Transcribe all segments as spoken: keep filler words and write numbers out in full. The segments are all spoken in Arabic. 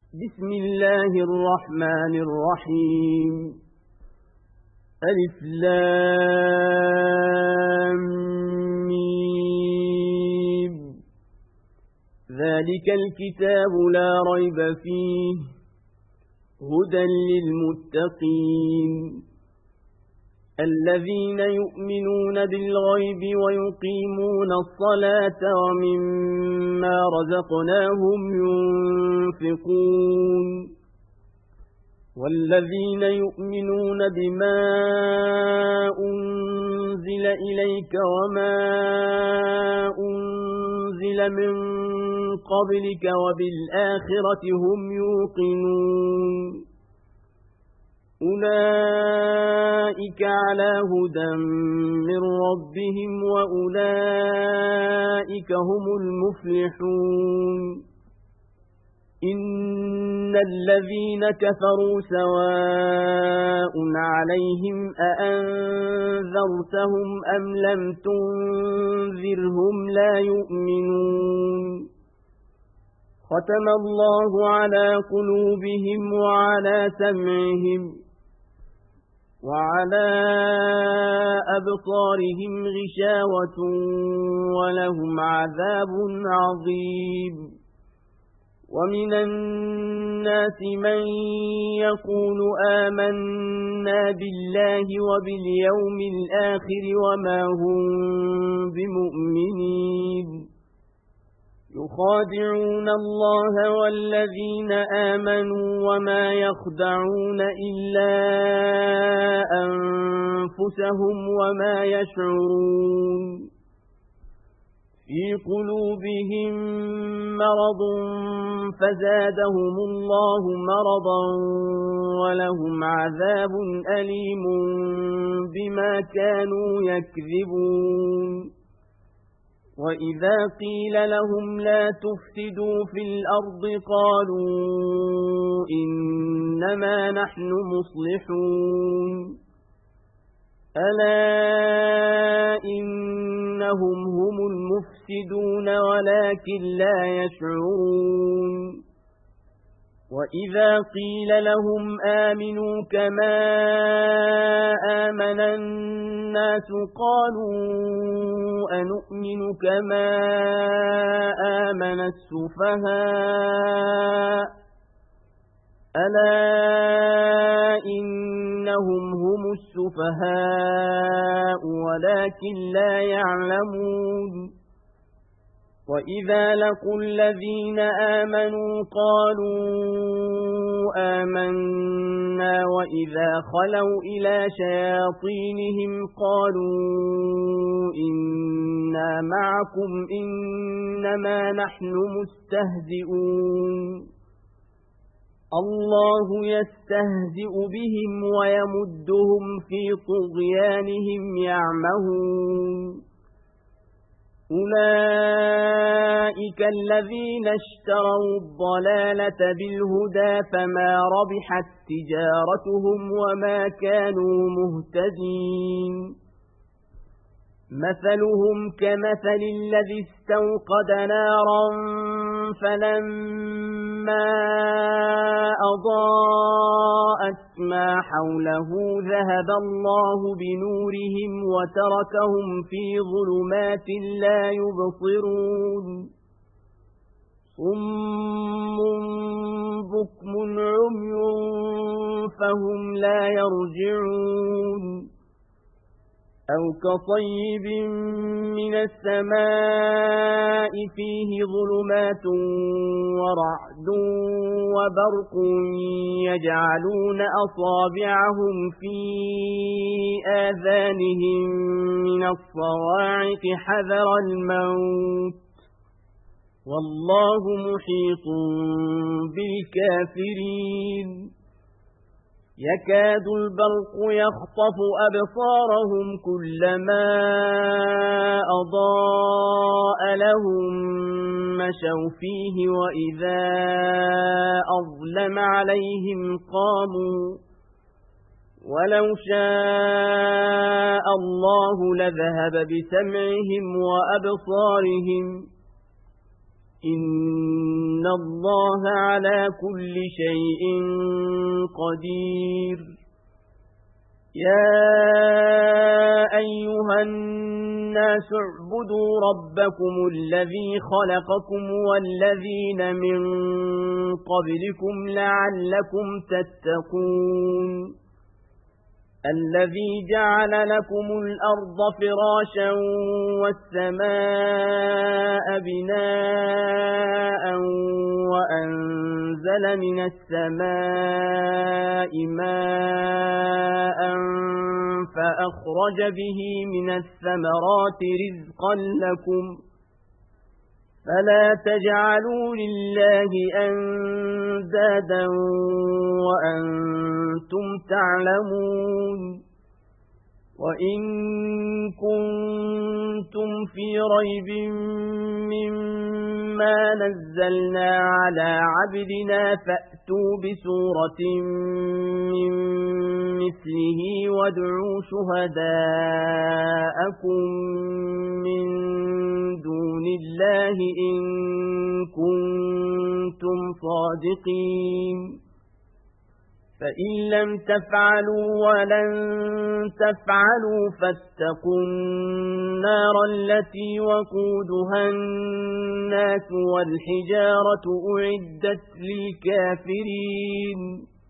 بسم الله الرحمن الرحيم ألف لام ميم ذلك الكتاب لا ريب فيه هدى للمتقين الذين يؤمنون بالغيب ويقيمون الصلاة ومما رزقناهم ينفقون والذين يؤمنون بما أنزل إليك وما أنزل من قبلك وبالآخرة هم يوقنون أولئك على هدى من ربهم وأولئك هم المفلحون إن الذين كفروا سواء عليهم أأنذرتهم أم لم تنذرهم لا يؤمنون ختم الله على قلوبهم وعلى سمعهم وعلى أبصارهم غشاوة ولهم عذاب عظيم ومن الناس من يقول آمنا بالله وباليوم الآخر وما هم بمؤمنين يخادعون الله والذين آمنوا وما يخدعون إلا أنفسهم وما يشعرون في قلوبهم مرض فزادهم الله مرضا ولهم عذاب أليم بما كانوا يكذبون وإذا قيل لهم لا تفسدوا في الأرض قالوا إنما نحن مصلحون ألا إنهم هم المفسدون ولكن لا يشعرون وإذا قيل لهم آمنوا كما آمن الناس قالوا أنؤمن كما آمن السفهاء ألا إنهم هم السفهاء ولكن لا يعلمون وإذا لقوا الذين آمنوا قالوا آمنا وإذا خلوا إلى شياطينهم قالوا إنا معكم إنما نحن مستهزئون الله يستهزئ بهم ويمدهم في طغيانهم يعمهون أولئك الذين اشتروا الضلالة بالهدى فما ربحت تجارتهم وما كانوا مهتدين مثلهم كمثل الذي استوقد نارا فلما أضاءت ما حوله ذهب الله بنورهم وتركهم في ظلمات لا يبصرون صم بكم عمي فهم لا يرجعون أو كصيب من السماء فيه ظلمات ورعد وبرق يجعلون أصابعهم في آذانهم من الصواعق حذر الموت والله محيط بالكافرين يكاد البرق يخطف أبصارهم كلما أضاء لهم مشوا فيه وإذا أظلم عليهم قاموا ولو شاء الله لذهب بسمعهم وأبصارهم إن الله على كل شيء قدير يا أيها الناس اعبدوا ربكم الذي خلقكم والذين من قبلكم لعلكم تتقون الذي جعل لكم الأرض فراشا والسماء بناء وأنزل من السماء ماء فأخرج به من الثمرات رزقا لكم فلا تجعلوا لله أندادا وأنتم تعلمون وإن كنتم في ريب مما نزلنا على عبدنا فأتوا بسورة من مثله وادعوا شهداءكم من دون الله إن كنتم صادقين فإن لم تفعلوا ولن تفعلوا فاتقوا النار التي وقودها الناس والحجارة أعدت للكافرين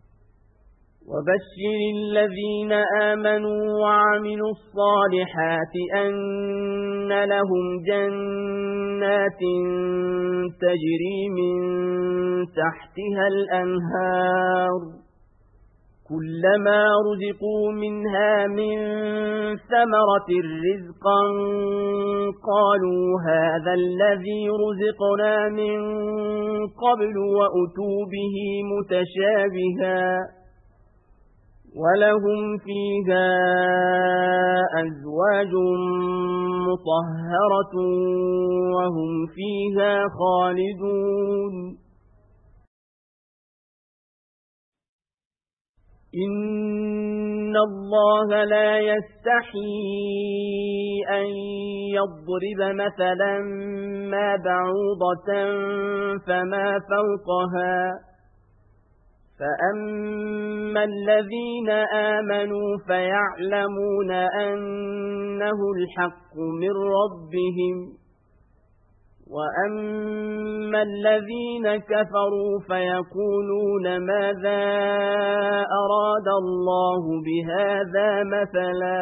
وبشر الذين آمنوا وعملوا الصالحات أن لهم جنات تجري من تحتها الأنهار كلما رزقوا منها من ثمرة رزقا قالوا هذا الذي رزقنا من قبل وأتوا به متشابها ولهم فيها أزواج مطهرة وهم فيها خالدون إن الله لا يستحيي أن يضرب مثلا ما بعوضة فما فوقها فأما الذين آمنوا فيعلمون أنه الحق من ربهم وأما الذين كفروا فيقولون ماذا أراد الله بهذا مثلا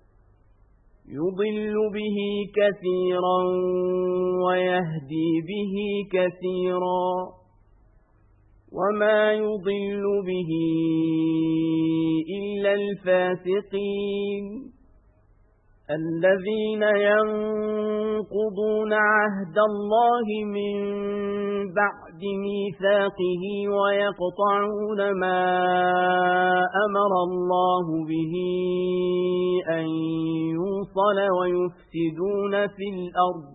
يضل به كثيرا ويهدي به كثيرا وما يضل به إلا الفاسقين الذين ينقضون عهد الله من بعد ميثاقه ويقطعون ما أمر الله به أن يوصل ويفسدون في الأرض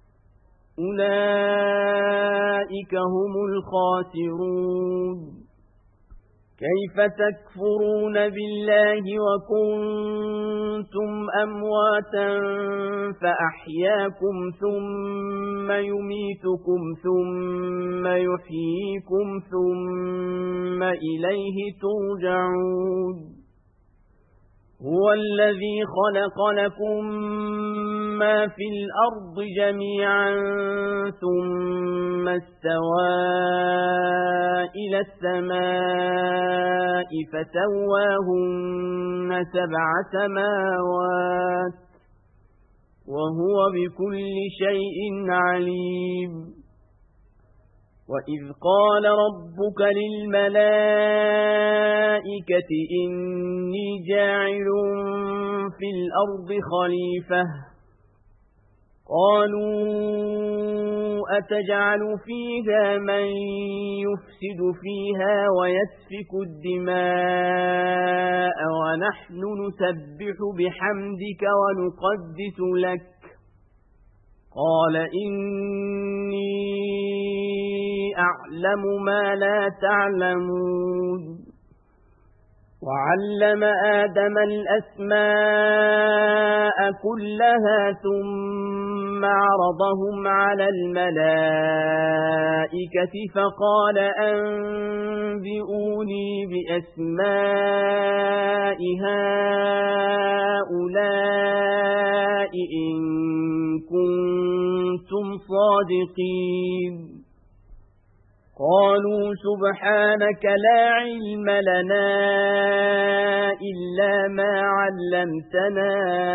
أولئك هم الخاسرون كيف تكفرون بالله وكنتم أمواتا فأحياكم ثم يميتكم ثم يحييكم ثم إليه ترجعون هو الذي خلق لكم ما في الأرض جميعا ثم استوى إلى السماء فسواهن سبع سماوات وهو بكل شيء عليم وإذ قال ربك للملائكة إني جاعل في الأرض خليفة قالوا أتجعل فيها من يفسد فيها ويسفك الدماء ونحن نسبح بحمدك ونقدس لك قال إني أعلم ما لا تعلمون وعلم آدم الأسماء كلها ثم عرضهم على الملائكة فقال أنبئوني بأسماء هؤلاء إن كنتم صادقين قالوا سبحانك لا علم لنا إلا ما علمتنا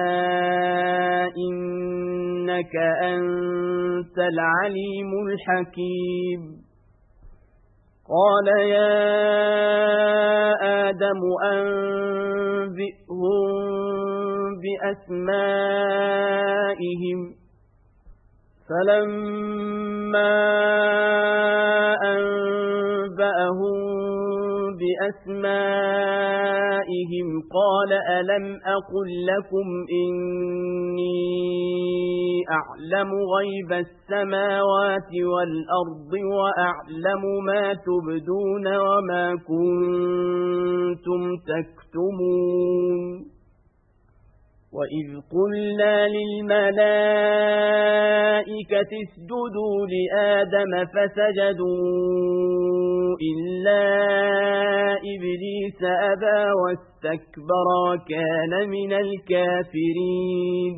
إنك أنت العليم الحكيم قال يا آدم أنبئهم بأسمائهم فلما أنبأهم بأسمائهم قال ألم أقل لكم إني أعلم غيب السماوات والأرض وأعلم ما تبدون وما كنتم تكتمون وإذ قلنا للملائكة اسجدوا لآدم فسجدوا إلا إبليس أبى واستكبر وكان من الكافرين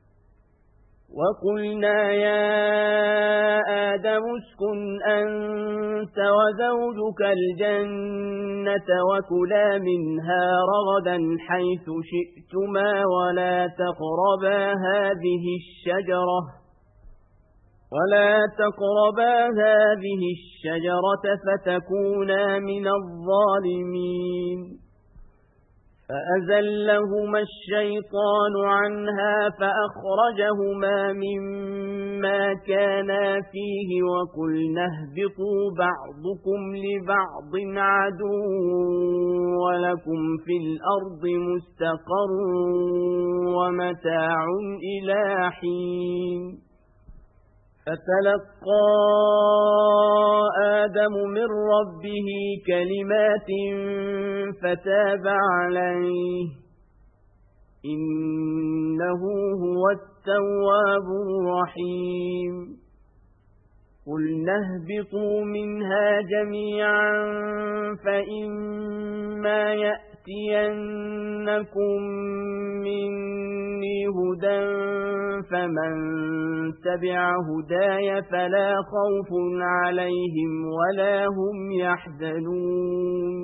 وقلنا يا آدم اسكن أنت وزوجك الجنة وكلا منها رغدا حيث شئتما ولا تقربا هذه الشجرة ولا تقربا هذه الشجرة فتكونا من الظالمين فأزلهما الشيطان عنها فأخرجهما مما كانا فيه وقلنا اهبطوا بعضكم لبعض عدو ولكم في الأرض مستقر ومتاع إلى حين فتلقى آدم من ربه كلمات فتاب عليه إنه هو التواب الرحيم قلنا اهبطوا منها جميعا فإما يأتينكم مني هدى فمن تبع هداي فلا خوف عليهم ولا هم يحزنون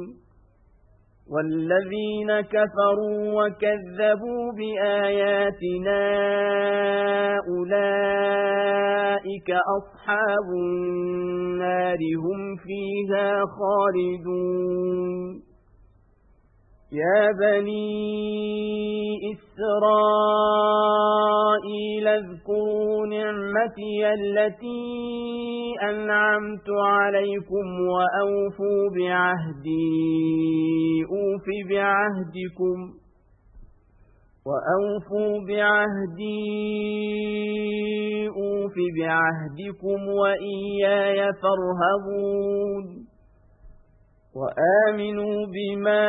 والذين كفروا وكذبوا بآياتنا أولئك أصحاب النار هم فيها خالدون يا بني إسرائيل اذكروا نعمتي التي أنعمت عليكم وأوفوا بعهدي أوف بعهدكم وأوفوا بعهدي أوف بعهدكم وإياي فارهبون وآمنوا بما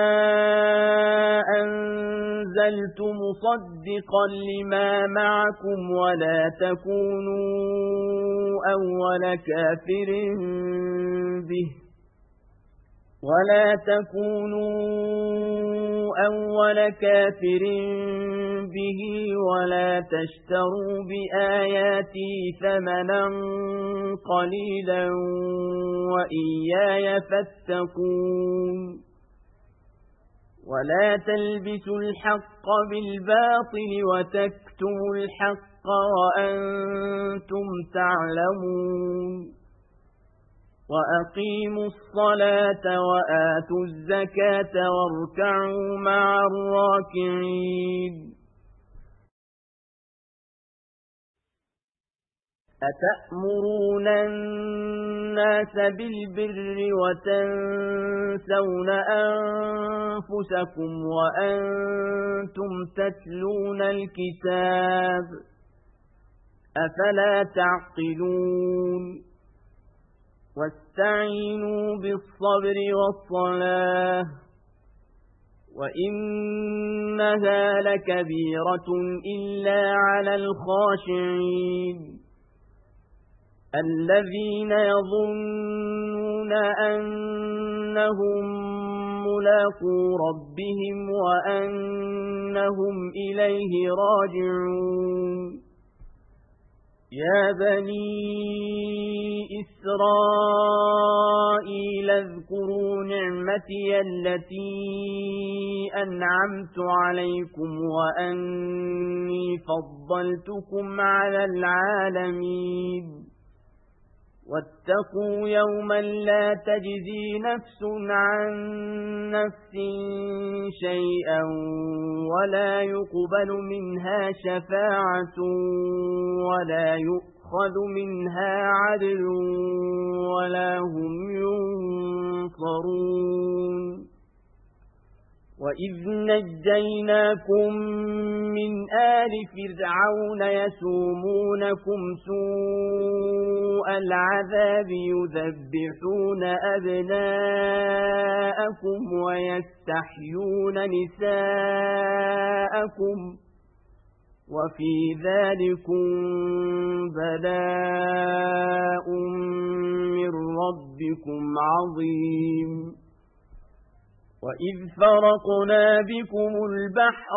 أنزلت مصدقا لما معكم ولا تكونوا أول كافر به ولا تكونوا أول كافر به ولا تشتروا بآياتي ثمنا قليلا وإياي فاتقون ولا تلبسوا الحق بالباطل وتكتموا الحق وأنتم تعلمون وأقيموا الصلاة وآتوا الزكاة واركعوا مع الراكعين أتأمرون الناس بالبر وتنسون أنفسكم وأنتم تتلون الكتاب أفلا تعقلون واستعينوا بالصبر والصلاة وإنها لكبيرة إلا على الخاشعين الذين يظنون أنهم ملاقو ربهم وأنهم إليه راجعون يا بني إسرائيل اذكروا نعمتي التي أنعمت عليكم وأني فضلتكم على العالمين واتقوا يوما لا تجزي نفس عن نفس شيئا ولا يقبل منها شفاعة ولا يؤخذ منها عدل ولا هم ينصرون وإذ نجيناكم من آل فرعون يسومونكم سوء العذاب يذبحون أبناءكم ويستحيون نساءكم وفي ذلكم بلاء من ربكم عظيم وإذ فرقنا بكم البحر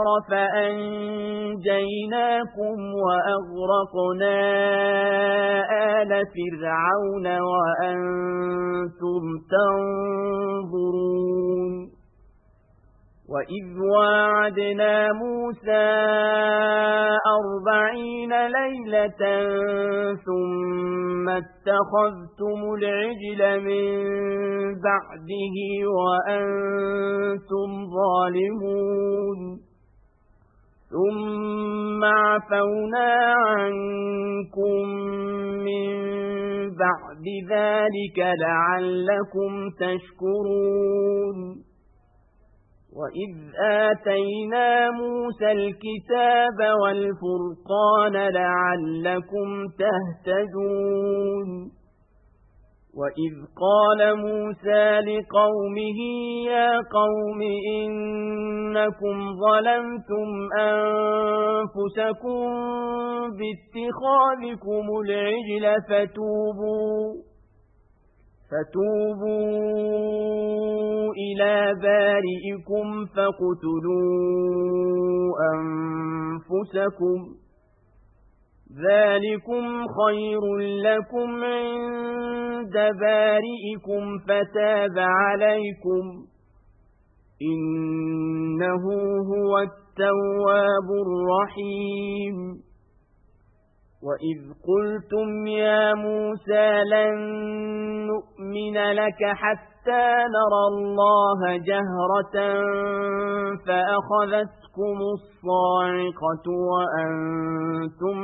فأنجيناكم وأغرقنا آل فرعون وأنتم تنظرون وإذ واعدنا موسى أربعين ليلة ثم اتخذتم العجل من بعده وأنتم ظالمون ثم عفونا عنكم من بعد ذلك لعلكم تشكرون وإذ آتينا موسى الكتاب والفرقان لعلكم تهتدون وإذ قال موسى لقومه يا قوم إنكم ظلمتم أنفسكم باتخاذكم العجل فتوبوا فتوبوا إلى بارئكم فاقتلوا أنفسكم ذلكم خير لكم عند بارئكم فتاب عليكم إنه هو التواب الرحيم وإذ قلتم يا موسى لن نؤمن لك حتى نرى الله جهرة فأخذتكم الصاعقة وأنتم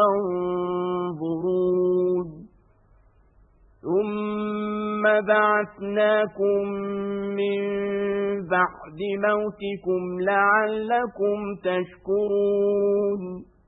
تنظرون ثم بعثناكم من بعد موتكم لعلكم تشكرون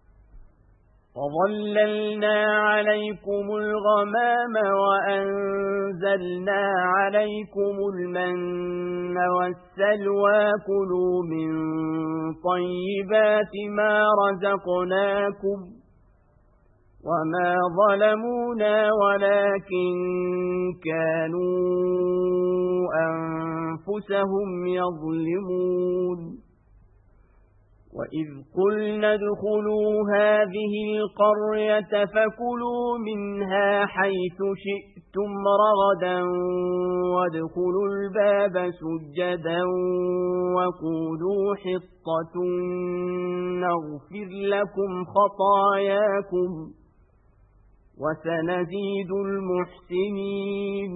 وظللنا عليكم الغمام وأنزلنا عليكم المن والسلوى كلوا من طيبات ما رزقناكم وما ظلمونا ولكن كانوا أنفسهم يظلمون وإذ قلنا ادخلوا هذه القرية فكلوا منها حيث شئتم رغدا وادخلوا الباب سجدا وقولوا حطة نغفر لكم خطاياكم وسنزيد المحسنين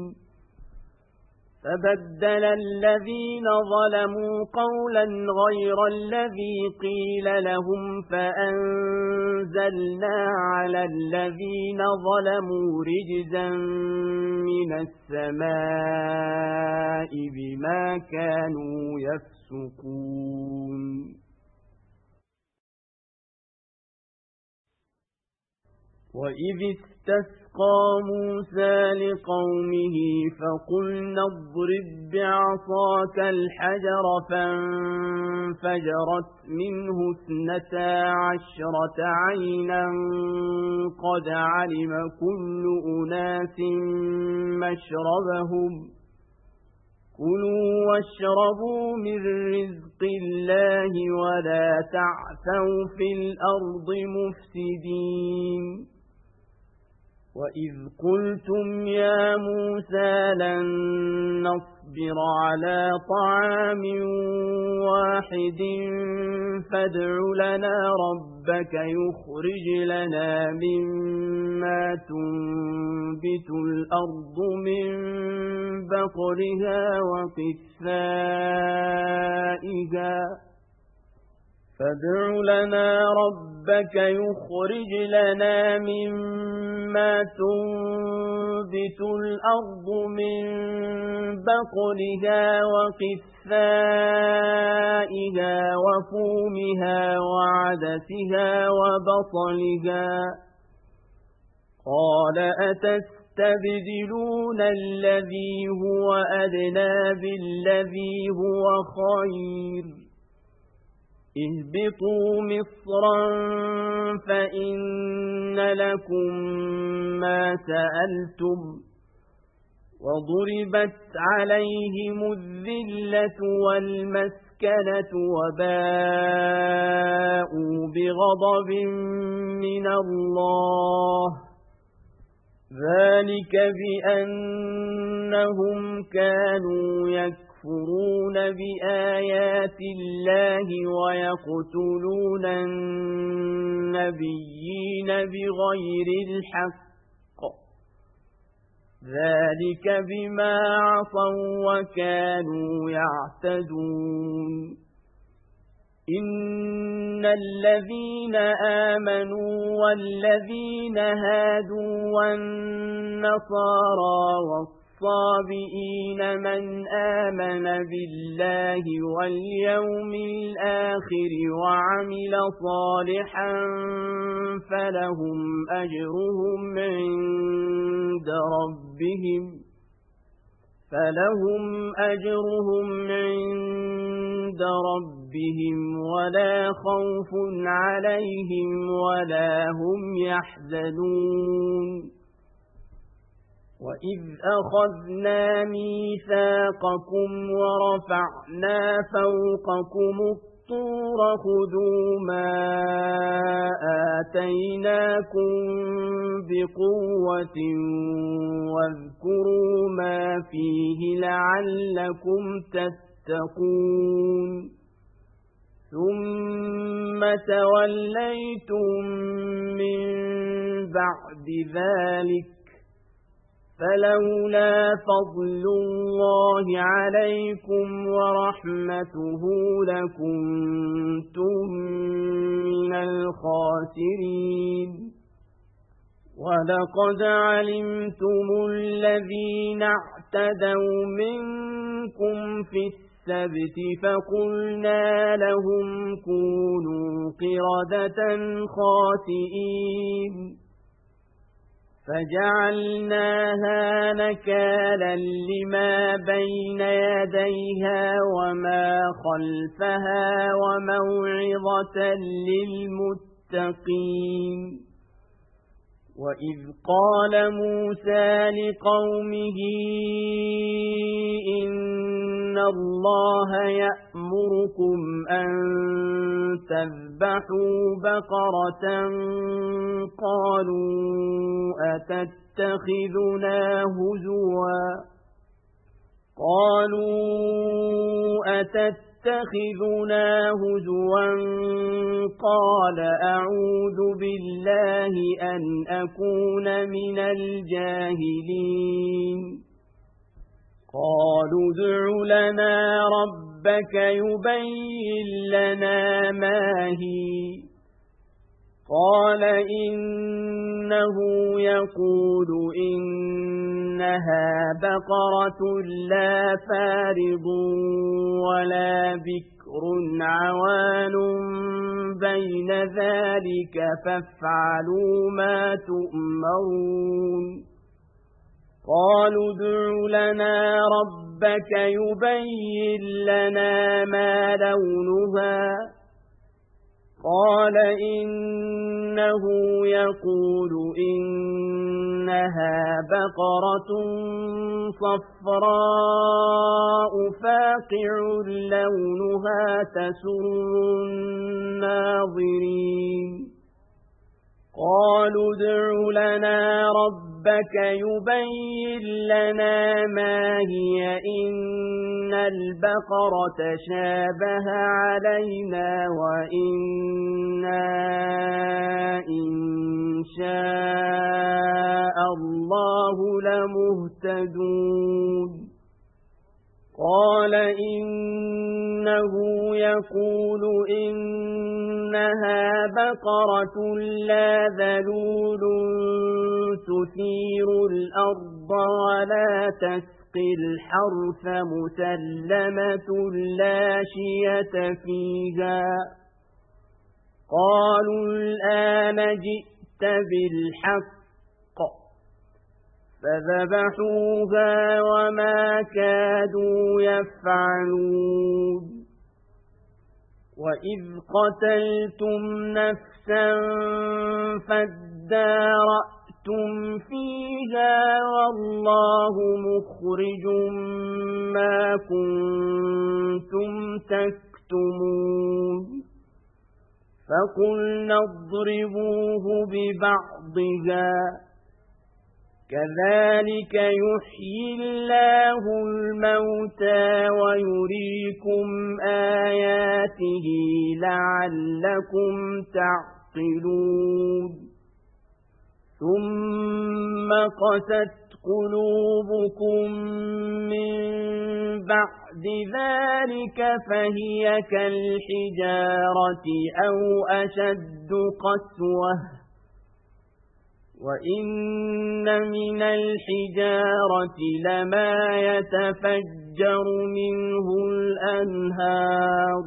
فبدل الذين ظلموا قولا غير الذي قيل لهم فأنزلنا على الذين ظلموا رجزا من السماء بما كانوا يفسقون وإذ استسقى موسى لقومه فقلنا اضرب بعصاك الحجر فانفجرت منه اثنتا عشرة عينا قد علم كل أناس مشربهم كلوا واشربوا من رزق الله ولا تعثوا في الأرض مفسدين وإذ قلتم يا موسى لن نصبر على طعام واحد فادع لنا ربك يخرج لنا مما تنبت الأرض من بقلها وقثائها فادع لنا ربك يخرج لنا مما تنبت الأرض من بقلها وقثائها وفومها وعدسها وبصلها قال أتستبدلون الذي هو أدنى بالذي هو خير اهبطوا مصرا فإن لكم ما سألتم وضربت عليهم الذلة والمسكنة وباءوا بغضب من الله ذلك بأنهم كانوا يكفرون يكفرون بآيات الله ويقتلون النبيين بغير الحق ذلك بما عصوا وكانوا يعتدون إن الذين آمنوا والذين هادوا والنصارى الصابئين من آمن بالله واليوم الآخر وعمل صالحا فلهم أجرهم عند ربهم فلهم أجرهم عند ربهم ولا خوف عليهم ولا هم يحزنون وإذ أخذنا ميثاقكم ورفعنا فوقكم الطور خذوا ما آتيناكم بقوة واذكروا ما فيه لعلكم تتقون ثم توليتم من بعد ذلك فلولا فضل الله عليكم ورحمته لكنتم من الخاسرين ولقد علمتم الذين اعتدوا منكم في السبت فقلنا لهم كونوا قردة خاسئين فجعلناها نكالا لما بين يديها وما خلفها وموعظة للمتقين وإذ قال موسى لقومه إن الله يأمركم أن تذبحوا بقرة قالوا أتتخذنا هزوا قالوا أتتخذنا هزوا قال أعوذ بالله أن أكون من الجاهلين قالوا ادع لنا ربك يبين لنا ما هي قال إنه يقول إنها بقرة لا فارض ولا بكر عوان بين ذلك فافعلوا ما تؤمرون قالوا ادع لنا ربك يبين لنا ما لونها قال إنه يقول إنها بقرة صفراء فاقع لونها تسر الناظرين قالوا ادع لنا ربك يبين لنا ما هي إن البقرة شابه علينا وإنا إن شاء الله لمهتدون قال إنه يقول إنها بقرة لا ذلول تثير الأرض ولا تسقي الحرث مسلمة لا شية فيها قالوا الآن جئت بالحق فذبحوها وما كادوا يفعلون وإذ قتلتم نفسا فادارأتم فيها والله مخرج ما كنتم تكتمون فقلنا اضربوه ببعضها كذلك يحيي الله الموتى ويريكم آياته لعلكم تعقلون ثم قست قلوبكم من بعد ذلك فهي كالحجارة أو أشد قسوة وإن من الحجارة لما يتفجر منه الأنهار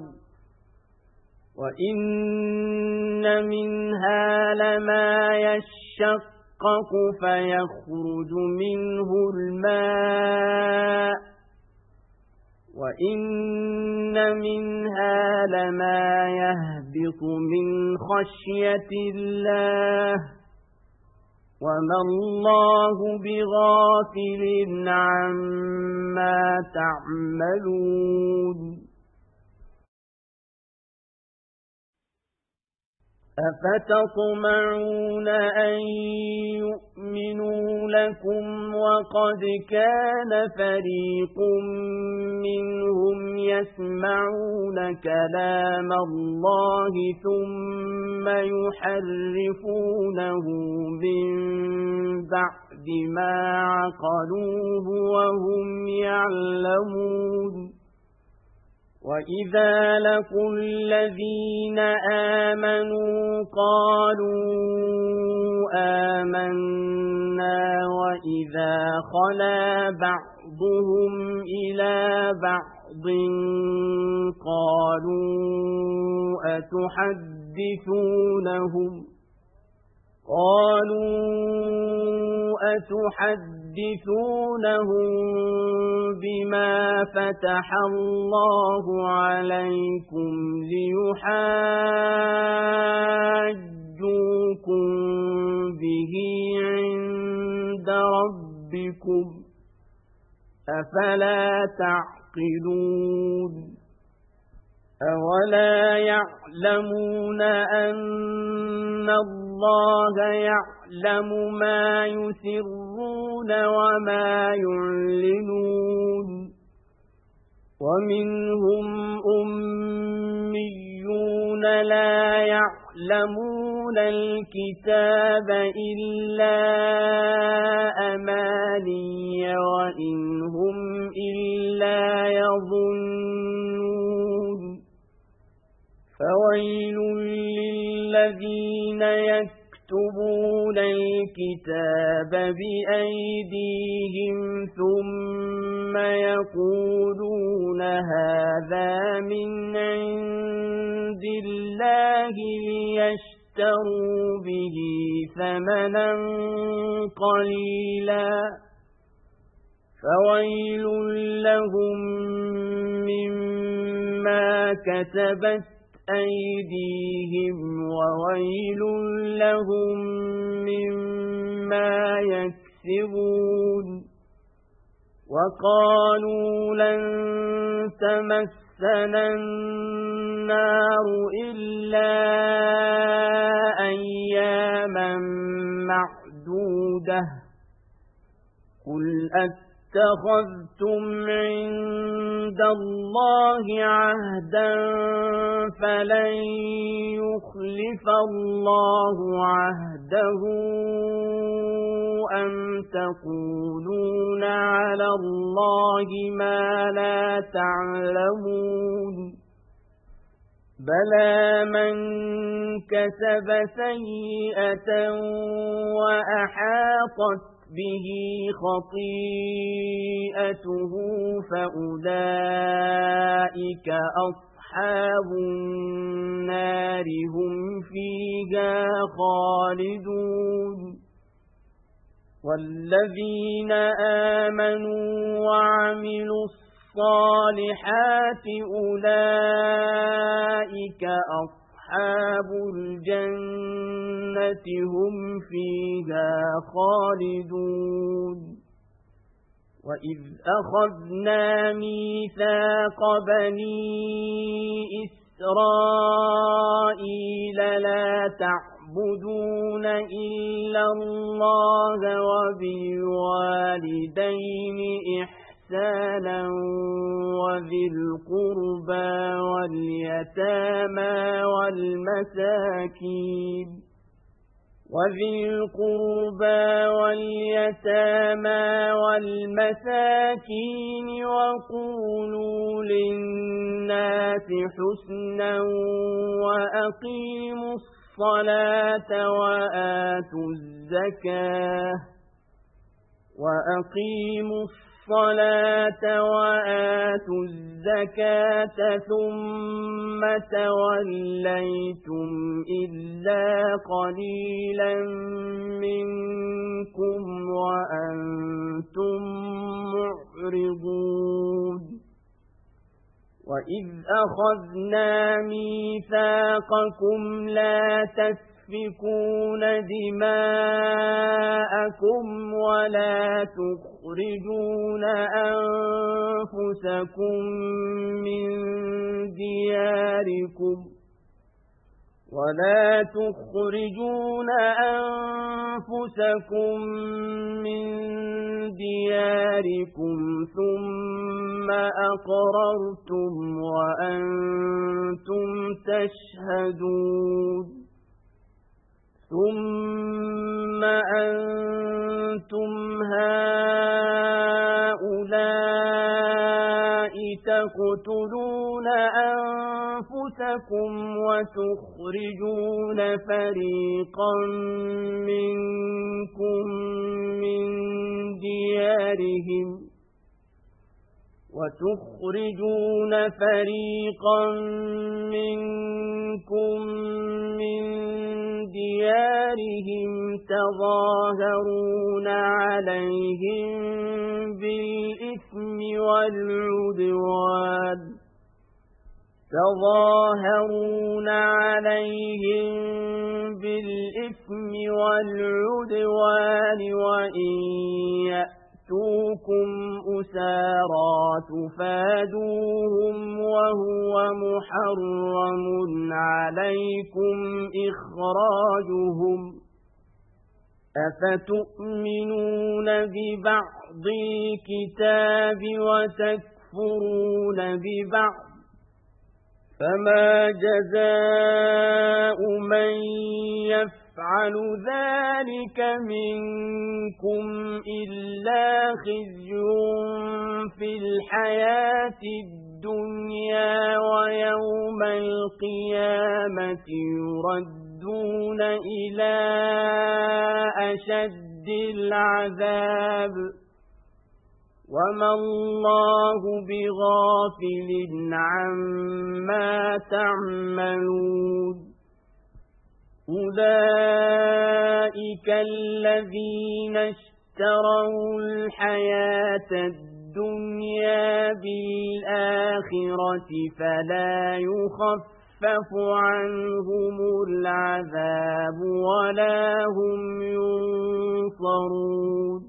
وإن منها لما يشقق فيخرج منه الماء وإن منها لما يهبط من خشية الله وما الله بغافل عما تعملون أفتطمعون أن يؤمنوا لكم وقد كان فريق منهم يسمعون كلام الله ثم يحرفونه من بعد ما عقلوه وهم يعلمون وإذا لقوا الذين آمنوا قالوا آمنا وإذا خلا بعضهم إلى بعض قالوا أتحدثونهم قالوا أتحدثونهم بما فتح الله عليكم ليحاجوكم به عند ربكم أفلا تعقلون أولا يعلمون أن الله يعلم ما يسرون وما يعلنون ومنهم أميون لا يعلمون الكتاب إلا أماني وإن هم إلا يظنون فويل للذين الذين يكتبون الكتاب بأيديهم ثم يقولون هذا من عند الله ليشتروا به ثمنا قليلا فويل لهم مما كتبت أيديهم وويل لهم مما يكسبون وقالوا لن تمسنا النار إلا أياما معدودة قل اتخذتم عند الله عهدا فلن يخلف الله عهده أم تقولون على الله ما لا تعلمون بلى من كسب سيئة وأحاطت به خطيئته فأولئك أصحاب النار هم فيها خالدون والذين آمنوا وعملوا الصالحات أولئك أصحاب الجنة هم فيها خالدون وإذ أخذنا ميثاق بني إسرائيل لا تعبدون إلا الله وبالوالدين إحسانا وذي القربى واليتامى والمساكين وذي القربى واليتامى والمساكين وقولوا للناس حسنا وأقيموا الصلاة وآتوا الزكاة وأقيموا الصلاة وآتوا الزكاة ثم توليتم إلا قليلا منكم وأنتم معرضون وإذ أخذنا ميثاقكم لا تسفكون دماءكم ولا تخرجون أنفسكم من دياركم ولا تخرجون أنفسكم من دياركم ثم أقررتم وأنتم تشهدون ثم أنتم هؤلاء تقتلون أنفسكم وتخرجون فريقا منكم من ديارهم وتخرجون فريقا منكم من ديارهم تظاهرون عليهم بالإثم والعدوان تظاهرون عليهم بالإثم والعدوان وإن يأتوكم أسارى تفادوهم وهو محرم عليكم إخراجهم أفتؤمنون ببعض الكتاب وتكفرون ببعض فما جزاء من يفعل ذلك منكم إلا خزي في الحياة الدنيا ويوم القيامة يردون يحتاجون إلى أشد العذاب وما الله بغافل عما تعملون أولئك الذين اشتروا الحياة الدنيا بالآخرة فلا يخفف عنهم العذاب ولا هم ينصرون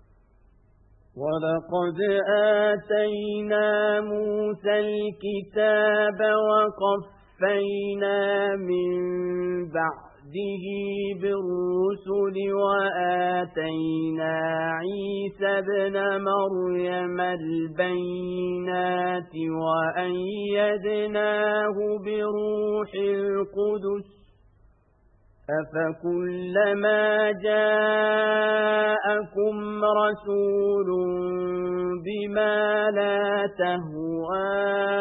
ولقد آتينا موسى الكتاب وقفينا من بعده بالرسل وآتينا عيسى ابن مريم البينات وأيدناه بروح القدس أفكلما جاءكم رسول بما لا تهوى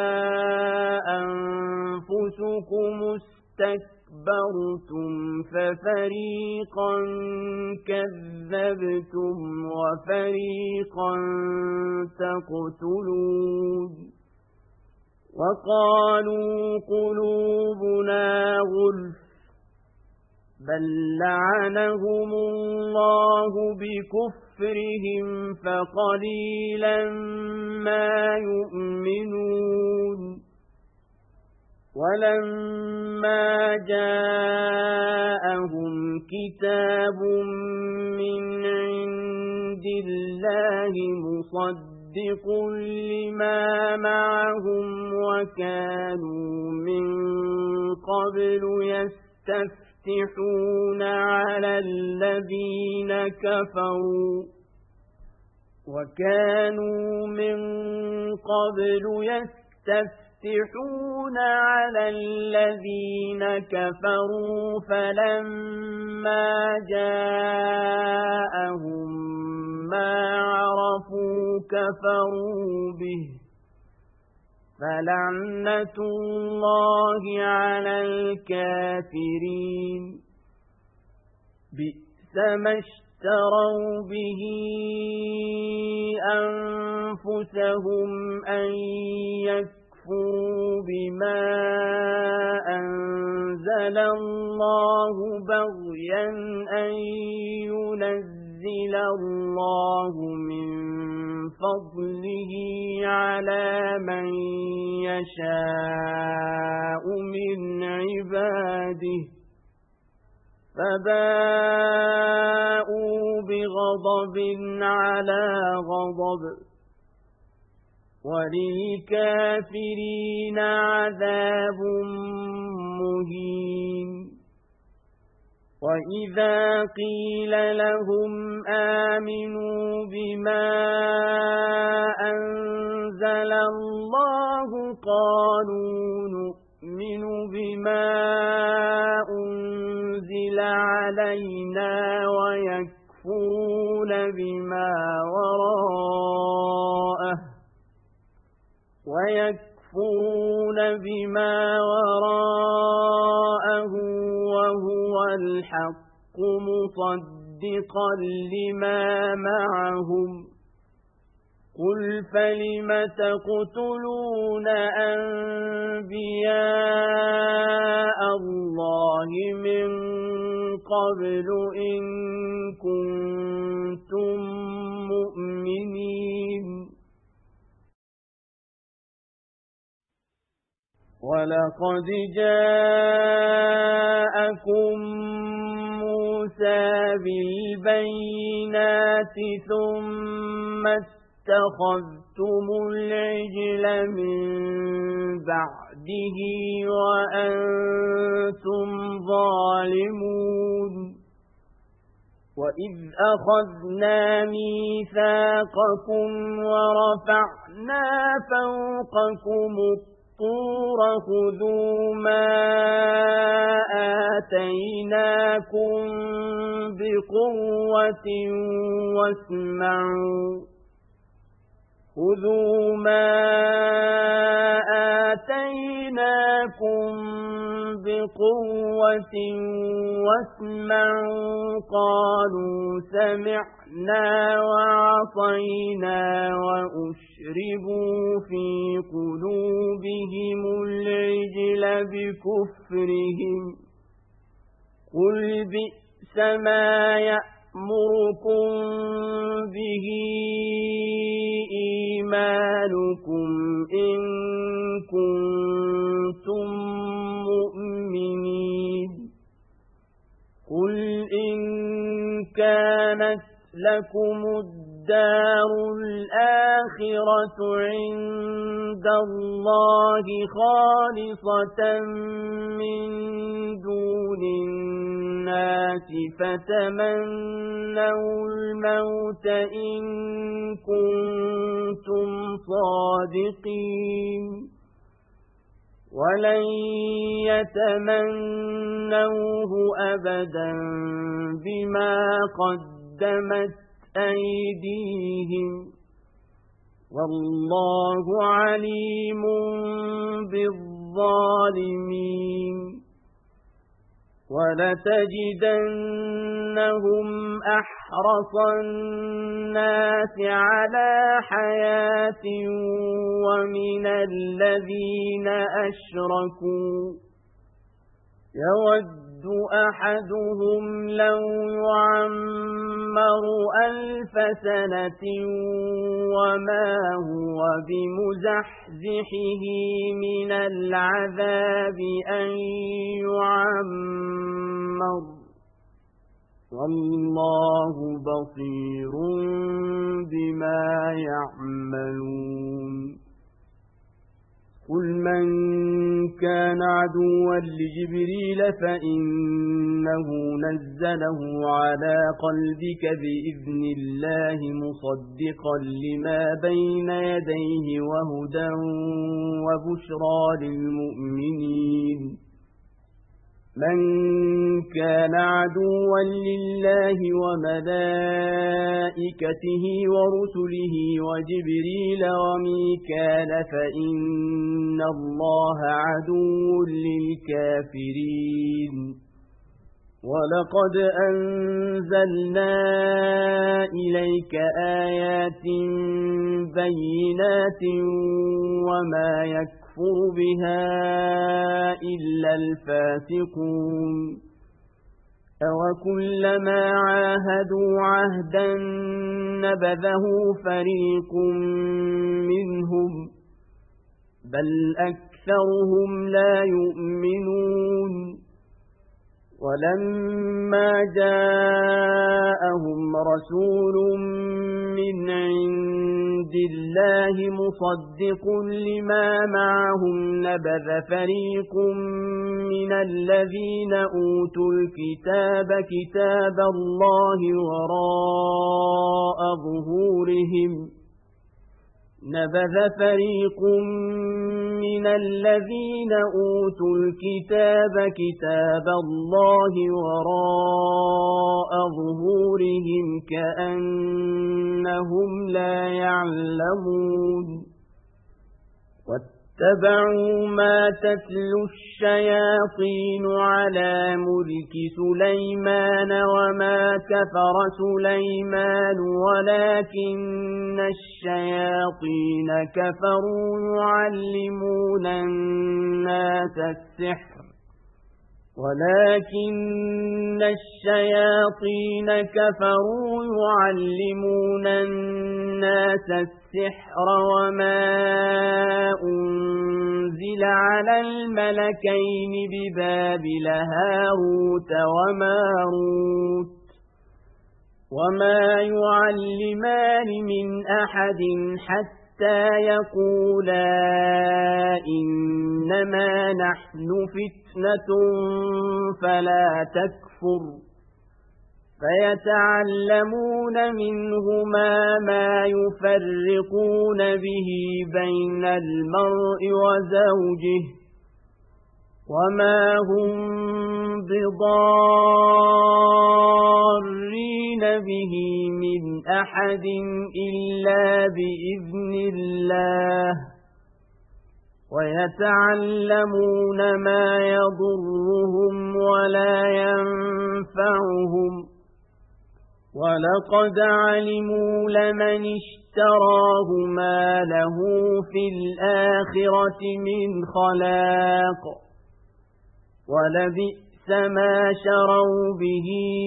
أنفسكم استكبرتم ففريقا كذبتم وفريقا تقتلون وقالوا قلوبنا غلف بل لعنهم الله بكفرهم فقليلا ما يؤمنون ولما جاءهم كتاب من عند الله مصدق لما معهم وكانوا من قبل يستفتحون يفتحون على الذين كفروا وكانوا من قبل يستفتحون على الذين كفروا فلما جاءهم ما عرفوا كفروا به فلعنة الله على الكافرين بئس ما اشتروا به أنفسهم أن يكفروا بما أنزل الله بغيا أن ينزل الله من فضله على من يشاء من عباده فباءوا بغضب على غضب وللكافرين عذاب مهين وإذا قيل لهم آمنوا بما أنزل الله قالوا نؤمن بما أنزل علينا ويكفرون بما وراءه ويكفرون بما وراءه وهو الحق مصدقا لما معهم قل فلم تقتلون أنبياء الله من قبل إن كنتم مؤمنين ولقد جاءكم موسى بالبينات ثم اتخذتم العجل من بعده وأنتم ظالمون وإذ أخذنا ميثاقكم ورفعنا فوقكم الطور خذوا ما آتيناكم بقوة واسمعوا خذوا ما آتيناكم قوة واسمعوا قالوا سمعنا وعصينا وأشربوا في قلوبهم العجل بكفرهم قل بئس ما يأمركم به إيمانكم إن كنتم مؤمنين قل إن كانت لكم الدار الآخرة عند الله خالصة من دون الناس فتمنوا الموت إن كنتم صادقين ولن يتمنوه أبدا بما قدمت أيديهم والله عليم بالظالمين ولتجدنهم أحرص الناس على حياة ومن الذين أشركوا يود أحدهم لو يعمر ألف سنة وما هو بمزحزحه من العذاب أن يعمر والله بصير بما يعملون قل من كان عدوا لجبريل فإنه نزله على قلبك بإذن الله مصدقا لما بين يديه وهدى وبشرى للمؤمنين من كان عدوا لله وملائكته ورسله وجبريل وميكال فإن الله عدو للكافرين ولقد أنزلنا إليك آيات بينات وما يكفر بها إلا الفاسقون أوكلما عاهدوا عهدا نبذه فريق منهم بل أكثرهم لا يؤمنون ولما جاءهم رسول من عند الله مصدق لما معهم نبذ فريق من الذين أوتوا الكتاب كتاب الله وراء ظهورهم نبذ فريق من الذين أوتوا الكتاب كتاب الله وراء ظهورهم كأنهم لا يعلمون واتبعوا ما تتلو الشياطين على ملك سليمان وما كفر سليمان ولكن الشياطين كفروا يعلمون الناس السحر ولكن الشياطين كفروا يعلمون الناس السحر وما أنزل على الملكين ببابل هاروت وماروت وما يعلمان من أحد حتى يقولا إنما نحن فتنة فلا تكفر فيتعلمون منهما ما يفرقون به بين المرء وزوجه وما هم بضارين به من أحد إلا بإذن الله ويتعلمون ما يضرهم ولا ينفعهم ولقد علموا لمن اشتراه ما له في الآخرة من خلاق ولبئس ما شروا به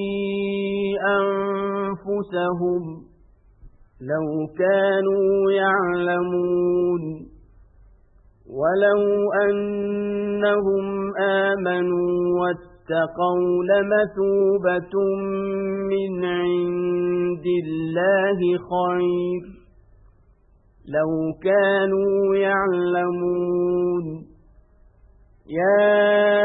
أنفسهم لو كانوا يعلمون ولو أنهم آمنوا واتقوا لمثوبة من عند الله خير لو كانوا يعلمون يا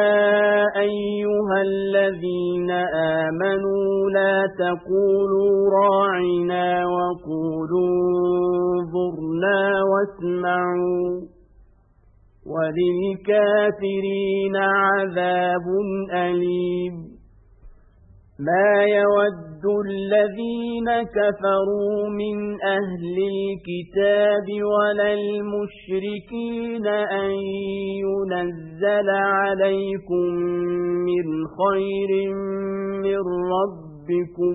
أيها الذين آمنوا لا تقولوا راعنا وقولوا انظرنا واسمعوا وللكافرين عذاب أليم ما يود الذين كفروا من أهل الكتاب ولا المشركين أن ينزل عليكم من خير من ربكم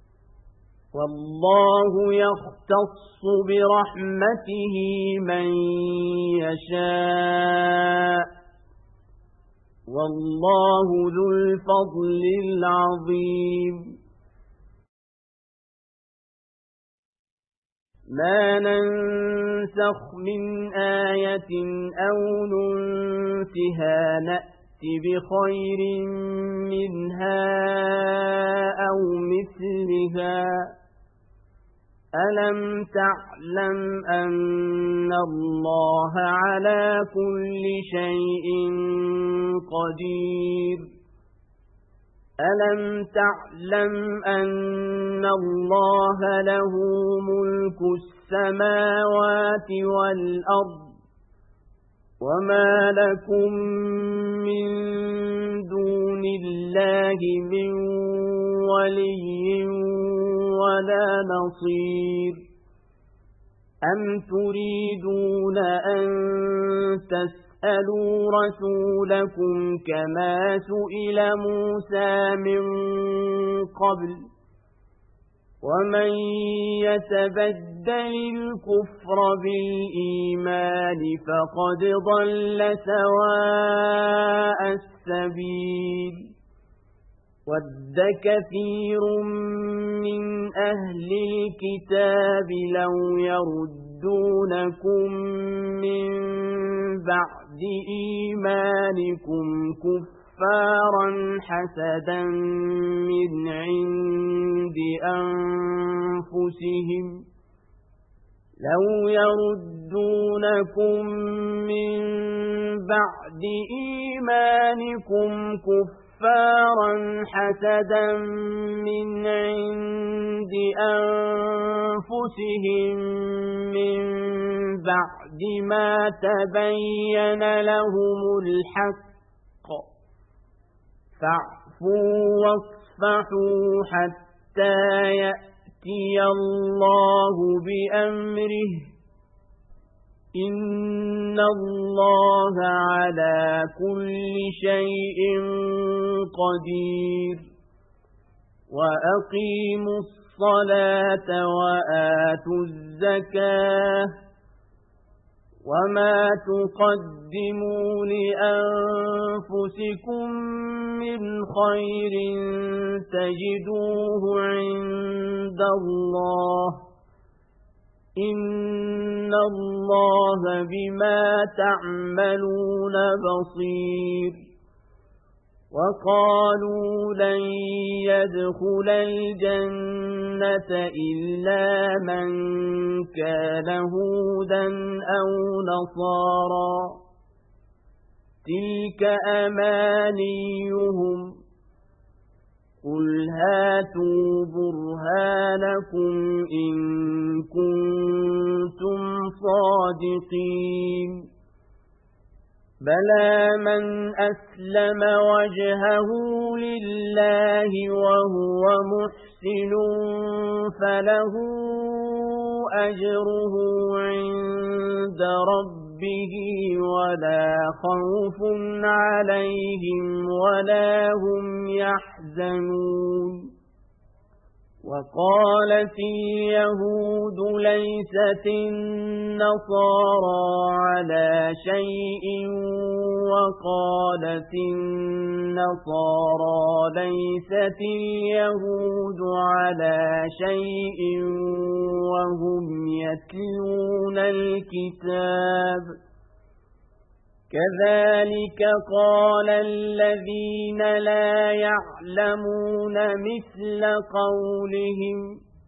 والله يختص برحمته من يشاء والله ذو الفضل العظيم ما ننسخ من آية أو ننسها نأت بخير منها أو مثلها ألم تعلم أن الله على كل شيء قدير ألم تعلم أن الله له ملك السماوات والأرض وما لكم من دون الله من ولي ولا نصير أم تريدون أن تسألوا رسولكم كما سئل موسى من قبل ومن يتبدل الكفر بالإيمان فقد ضل سواء السبيل ود كثير من أهل الكتاب لو يردونكم من بعد إيمانكم كفارا حسدا من عند أنفسهم لو يردونكم من بعد إيمانكم كفارا كفارا حسدا من عند أنفسهم من بعد ما تبين لهم الحق فاعفوا واصفحوا حتى يأتي الله بأمره إن الله على كل شيء قدير وأقيموا الصلاة وآتوا الزكاة وما تقدموا لأنفسكم من خير تجدوه عند الله إن الله بما تعملون بصير وقالوا لن يدخل الجنة إلا من كان هودا أو نصارى تلك أمانيهم قل هاتوا برهانكم إن كنتم صادقين بلى من أسلم وجهه لله وهو محسن فله أجره عند ربه ربه ولا خوف عليهم ولا هم يحزنون وقالت اليهود ليست النصارى على شيء وقالت النصارى ليست اليهود على شيء وهم يتلون الكتاب كذلك قال الذين لا يعلمون مثل قولهم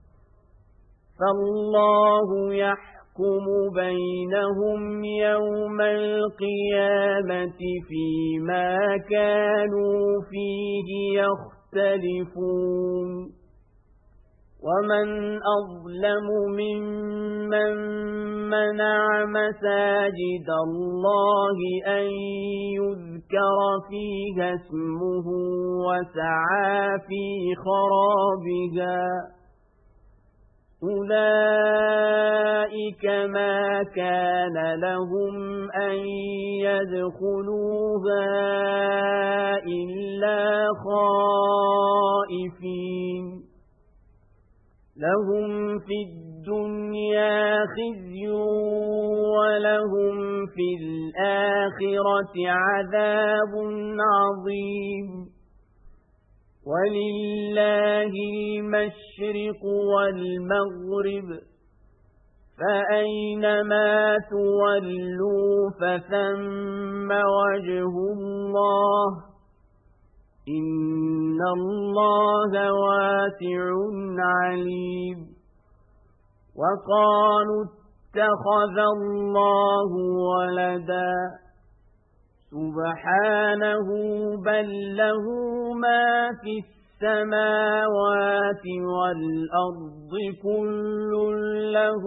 فالله يحكم بينهم يوم القيامة فيما كانوا فيه يختلفون ومن أظلم ممن منع مساجد الله أن يذكر فيها اسمه وسعى في خرابها أولئك ما كان لهم أن يدخلوها إلا خائفين لهم في الدنيا خزي ولهم في الآخرة عذاب عظيم ولله المشرق والمغرب فأينما تولوا فثم وجه الله إن الله واسع عليم وقالوا اتخذ الله ولدا سبحانه بل له ما في السماوات والأرض كل له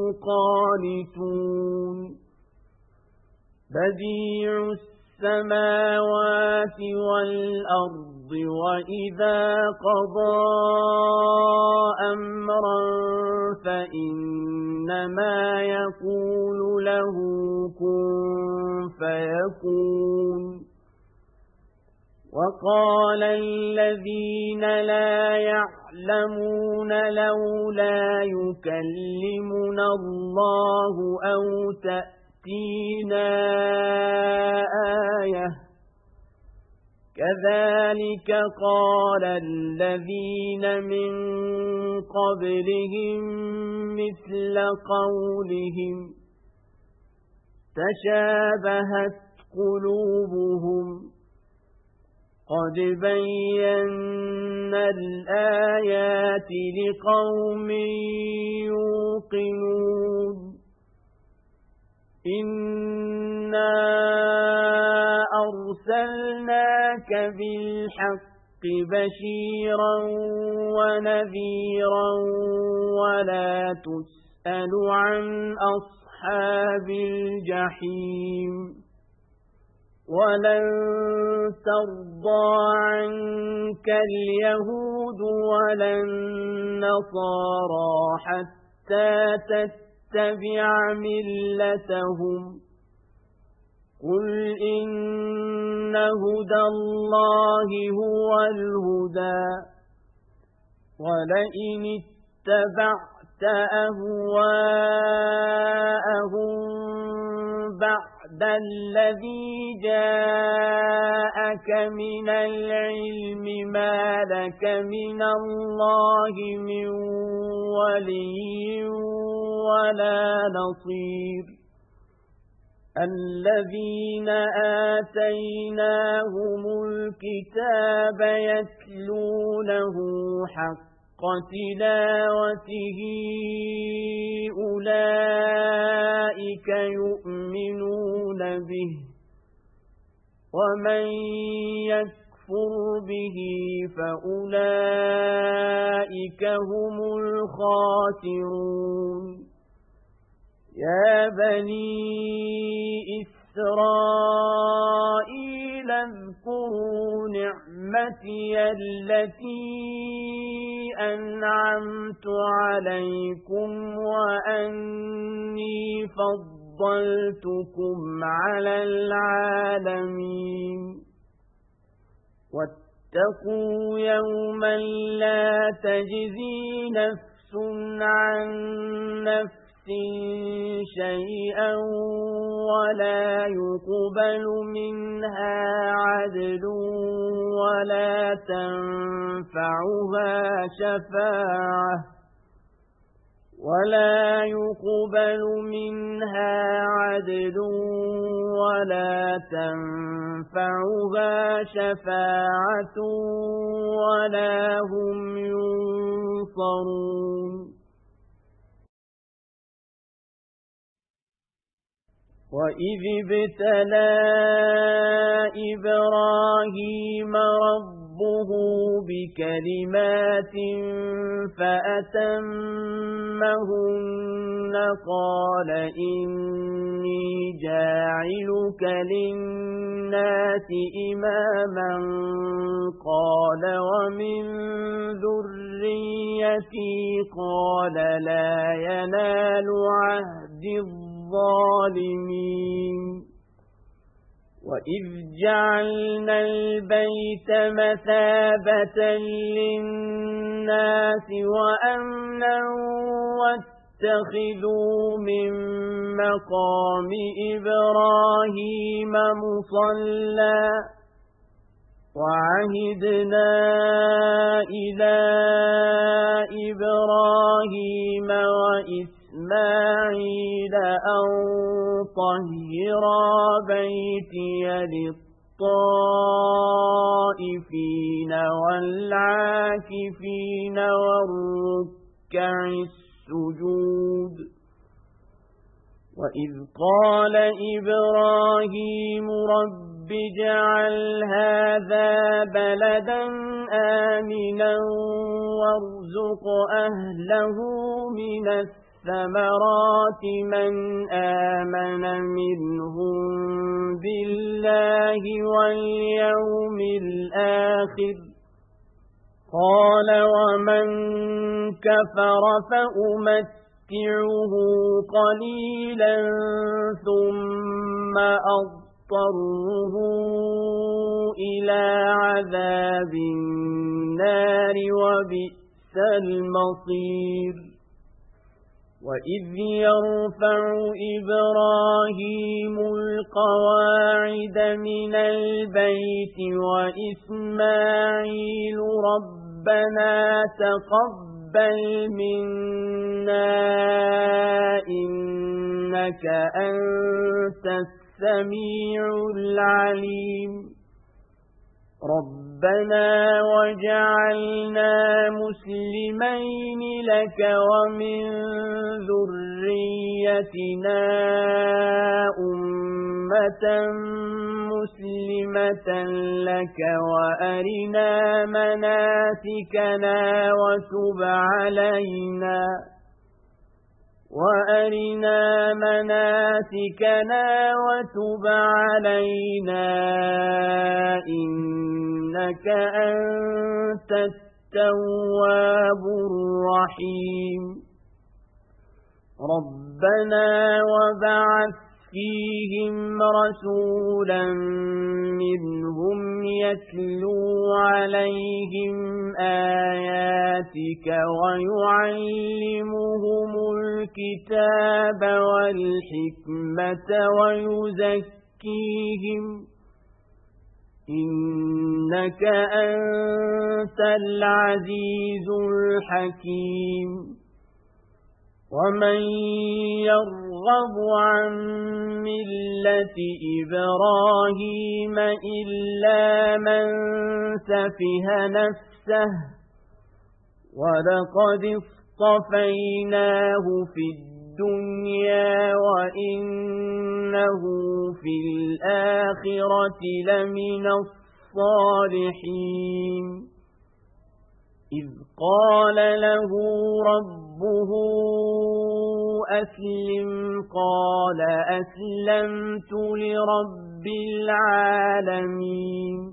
قانتون بديع السماوات والأرض وإذا قضى أمرا فإنما يقول له كن فيكون وقال الذين لا يعلمون لولا يكلمنا الله أو تأتينا آية كذلك قال الذين من قبلهم مثل قولهم تشابهت قلوبهم قد بينا الآيات لقوم يوقنون إنا أرسلناك بالحق بشيرا ونذيرا ولا تسأل عن أصحاب الجحيم ولن ترضى عنك اليهود ولا النصارى حتى تتبع ملتهم قل إن هدى الله هو الهدى ولئن اتبعت أهواءهم بعد الذي جاءك من العلم ما لك من الله من ولي ولا نصير الذين آتيناهم الكتاب يتلونه حق تلاوته أولئك يؤمنون به ومن يكفر به فأولئك هم الخاسرون يا بني إسرائيل اذكروا نعمتي التي أنعمت عليكم وأني فضلتكم فضلتكم على العالمين واتقوا يوما لا تجزي نفس عن نفس شيئا ولا يقبل منها عدل ولا تنفعها شفاعة ولا يقبل منها عدل ولا تنفعها شفاعة ولا هم ينصرون وإذ ابتلى إبراهيم ربه بكلمات فأتمهن قال إني جاعلك للناس إماما قال ومن ذريتي قال لا ينال عهد الظالمين وإذ جعلنا البيت مثابة للناس وأمنا واتخذوا من مقام إبراهيم مصلى وعهدنا إلى إبراهيم وإسماعيل إسماعيل أن طهرا بيتي للطائفين والعاكفين والركع السجود وإذ قال إبراهيم رب اجعل هذا بلدا آمنا وارزق أهله من الثمرات ثمرات من آمن منهم بالله واليوم الآخر قال ومن كفر فأمتعه قليلا ثم أضطره إلى عذاب النار وبئس المصير وإذ يرفع إبراهيم القواعد من البيت وإسماعيل ربنا تقبل منا إنك أنت السميع العليم ربنا وجعلنا مسلمين لك ومن ذريتنا أمة مسلمة لك وأرنا مناسكنا وتب علينا وأرنا مناسكنا وتب علينا إنك أنت التواب الرحيم ربنا وبعث فيهم رسولا منهم يتلو عليهم آياتك ويعلمهم الكتاب والحكمة ويزكيهم إنك أنت العزيز الحكيم ومن يرغب عن ملة إبراهيم إلا من سفه نفسه ولقد اصطفيناه في الدنيا وإنه في الآخرة لمن الصالحين إذ قال له ربه أسلم قال أسلمت لرب العالمين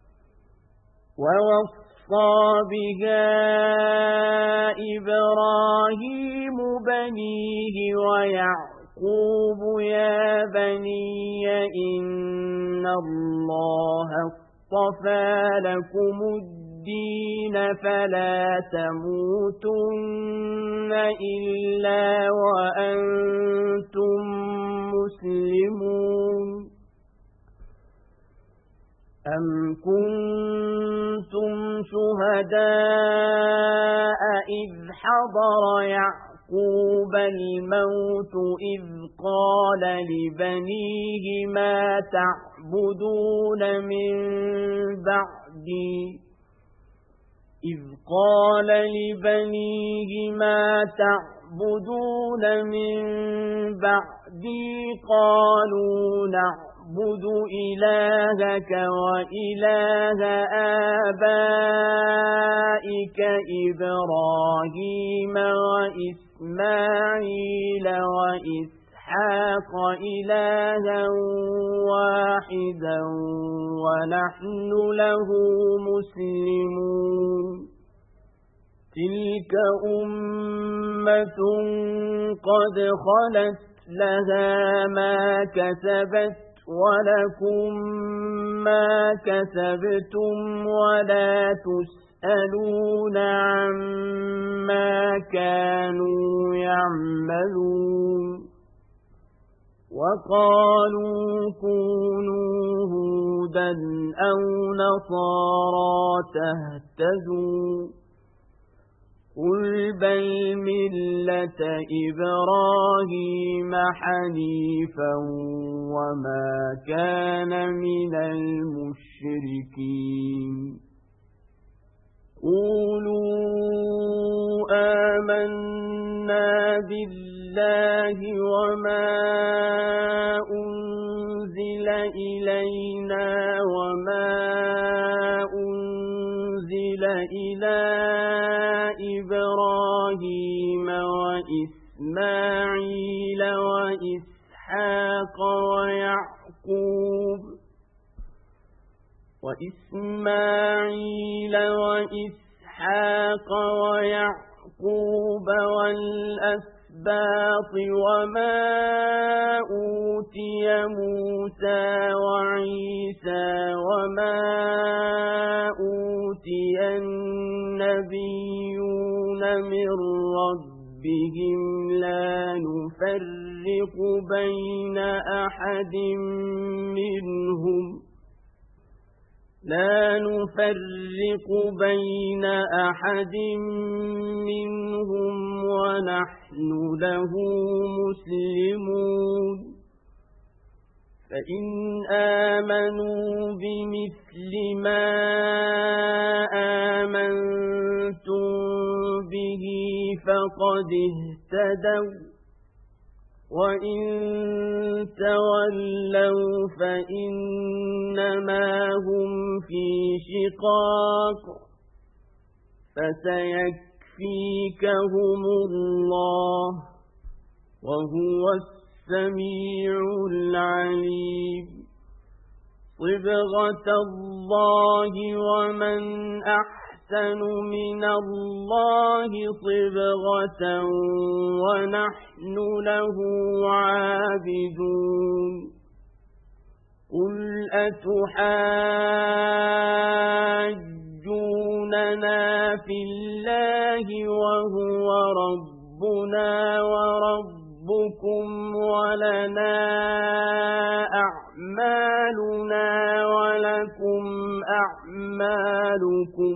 ووصى بها إبراهيم بنيه ويعقوب يعقوب يا بني إن الله اصطفى لكم الدين فلا تموتن إلا وأنتم مسلمون أم كنتم شهداء إذ حضر يعقوب الموت إذ قال لبنيه ما تعبدون من بعدي إذ قال لبنيه ما تعبدون من بعدي قالوا نعبد إلهك وإله آبائك إبراهيم وإسماعيل وإسحاق إلها واحدا ونحن له مسلمون تلك أمة قد خلت لها ما كسبت ولكم ما كسبتم ولا تسألون عما كانوا يعملون وقالوا كونوا هودا أو نصارى تهتدوا قل بل ملة إبراهيم حنيفا وما كان من المشركين قولوا آمنا بالله وما أنزل إلينا وما أنزل إلى إبراهيم وإسماعيل وإسحاق ويعقوب وإسماعيل وإسحاق ويعقوب والأسباط وما أوتي موسى وعيسى وما أوتي النبيون من ربهم لا نفرق بين أحد منهم لا نفرق بين أحد منهم ونحن له مسلمون فإن آمنوا بمثل ما آمنتم به فقد اهتدوا وإن تولوا فإنما هم في شقاق فسيكفيكهم الله وهو السميع العليم صبغة الله ومن أحسن من الله صبغة ونحن له عابدون قل أتحاجوننا في الله وهو ربنا وربكم ولنا أعمالنا ولكم أعمالكم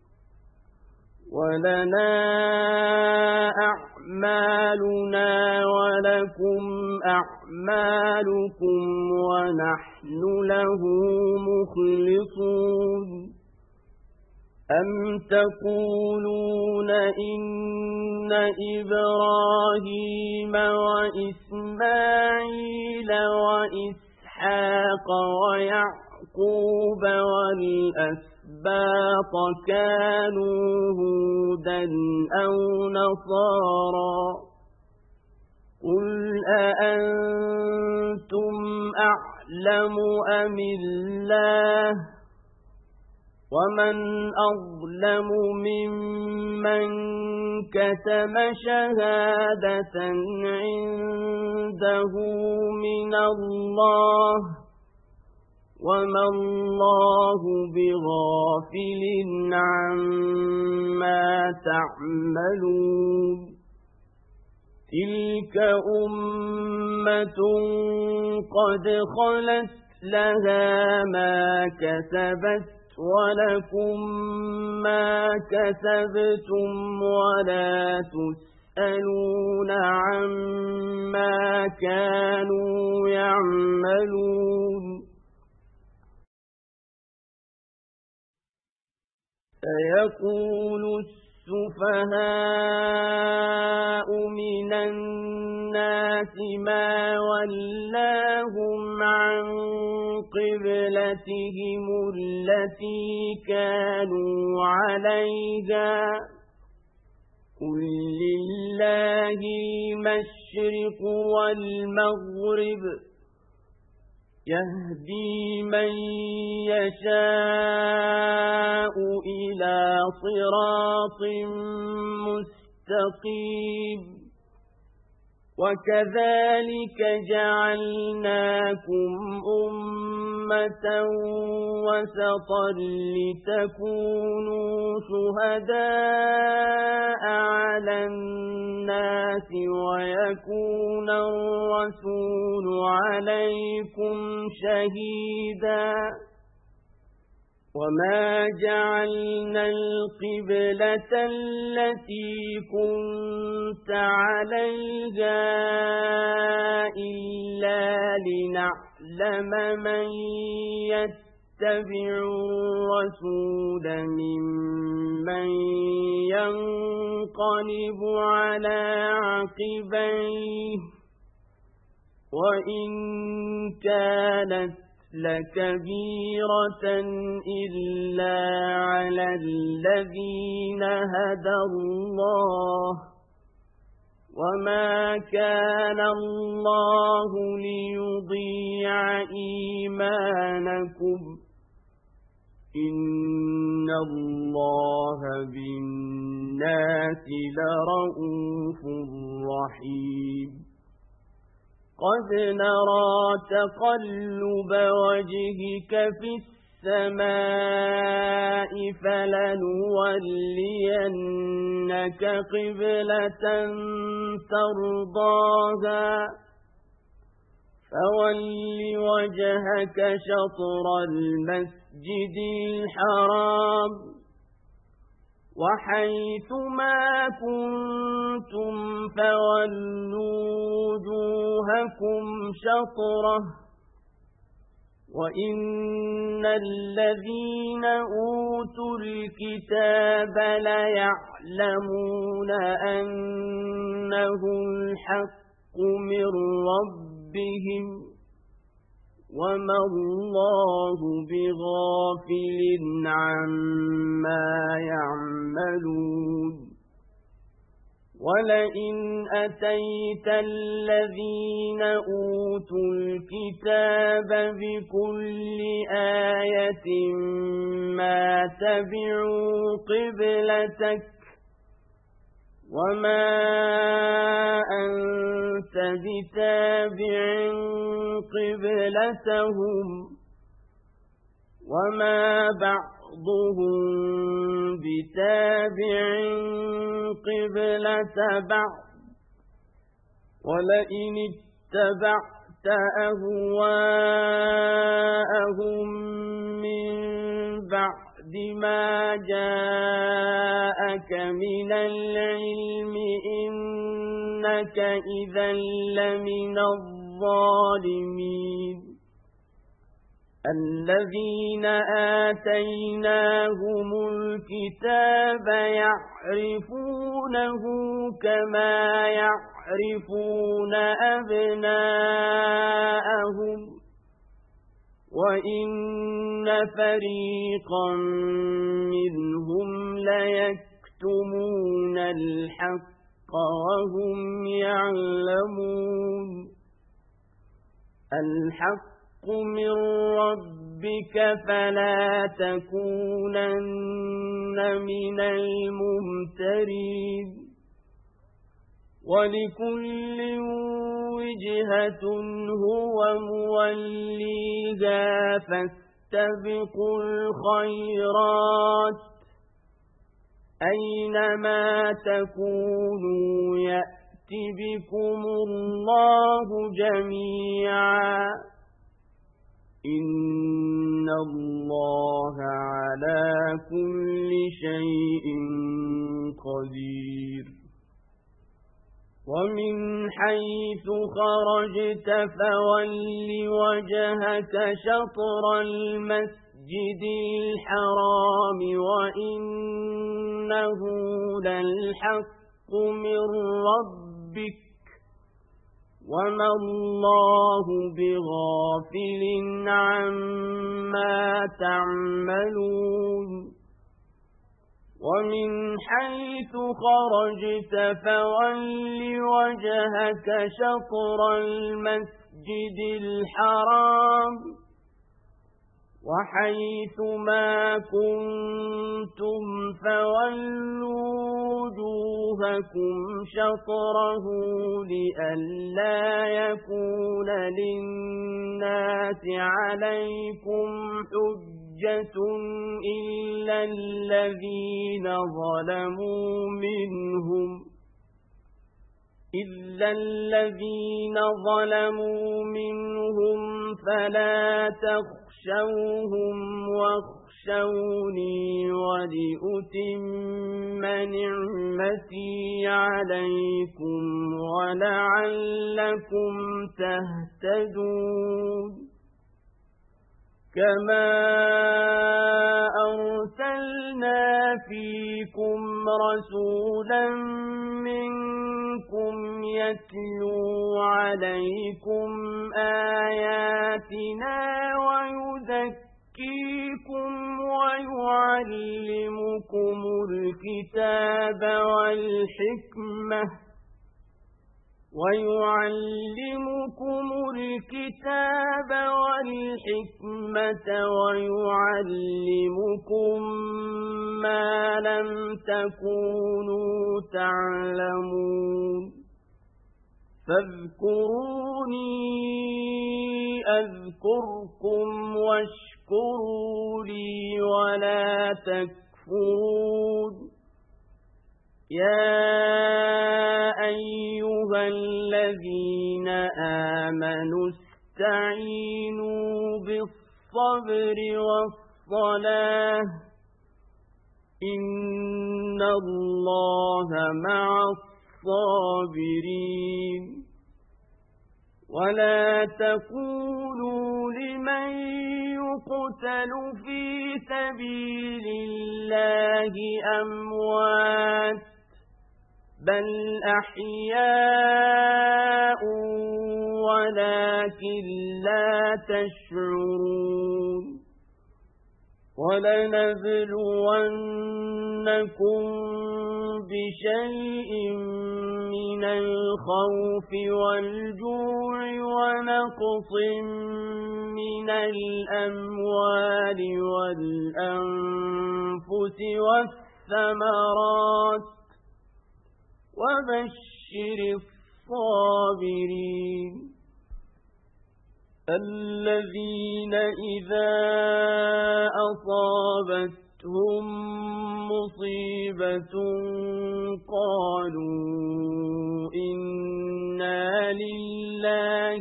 ولنا أعمالنا ولكم أعمالكم ونحن له مخلصون أم تقولون إن إبراهيم وإسماعيل وإسحاق ويعقوب والأسباط كانوا هودا أو نصارى قل أأنتم أعلم أم الله ومن أظلم ممن كتم شهادة عنده من الله وما الله بغافل عما تعملون تلك أمة قد خلت لها ما كسبت ولكم ما كسبتم ولا تسألون عما كانوا يعملون سيقول السفهاء من الناس ما ولاهم عن قبلتهم التي كانوا عليها قل لله المشرق والمغرب يهدي من يشاء إلى صراط مستقيم وكذلك جعلناكم أمة وسطا لتكونوا شهداء على الناس ويكون الرسول عليكم شهيدا وما جعلنا القبلة التي كنت عليها إلا لنعلم من يتبع الرسول ممن ينقلب على عقبيه وإن كانت لكبيرة إلا على الذين هدى الله وما كان الله ليضيع إيمانكم إن الله بالناس لرؤوف رحيم قد نرى تقلب وجهك في السماء فلنولينك قبلة ترضاها فول وجهك شطر المسجد الحرام وحيث ما كنتم فولوا وجوهكم شطره وإن الذين أوتوا الكتاب ليعلمون أنه الحق من ربهم وما الله بغافل عما يعملون ولئن أتيت الذين أوتوا الكتاب بكل آية ما تبعوا قبلتك وما أنت بتابع قبلتهم وما بعضهم بتابع قبلة بعض ولئن اتبعت أهواءهم من بعد ما جاءك من العلم إنك إذا لمن الظالمين الذين آتيناهم الكتاب يعرفونه كما يعرفون أبناءهم وإن فريقا منهم ليكتمون الحق وهم يعلمون الحق من ربك فلا تكونن من الممترين ولكل وجهة هو موليها فاستبقوا الخيرات أينما تكونوا يأت بكم الله جميعا إن الله على كل شيء قدير ومن حيث خرجت فول وجهك شطر المسجد الحرام وإنه للحق من ربك وما الله بغافل عما تعملون ومن حيث خرجت فول وجهك شطر المسجد الحرام وحيث ما كنتم فولوا وجوهكم شطره لئلا يكون للناس عليكم حجة إلا الذين ظلموا منهم إلا الذين ظلموا منهم فلا تخشوهم واخشوني ولأتم نعمتي عليكم ولعلكم تهتدون كما أرسلنا فيكم رسولا منكم يتلو عليكم آياتنا ويزكيكم ويعلمكم الكتاب والحكمة ويعلمكم الكتاب والحكمة ويعلمكم ما لم تكونوا تعلمون فاذكروني أذكركم واشكروا لي ولا تكفرون يا أيها الذين آمنوا استعينوا بالصبر والصلاة إن الله مع الصابرين ولا تقولوا لمن يقتل في سبيل الله أموات بل أحياء ولكن لا تشعرون ولنبلونكم بشيء من الخوف والجوع ونقص من الأموال والأنفس والثمرات وبشر الصابرين الذين إذا أصابتهم مصيبة قالوا إنا لله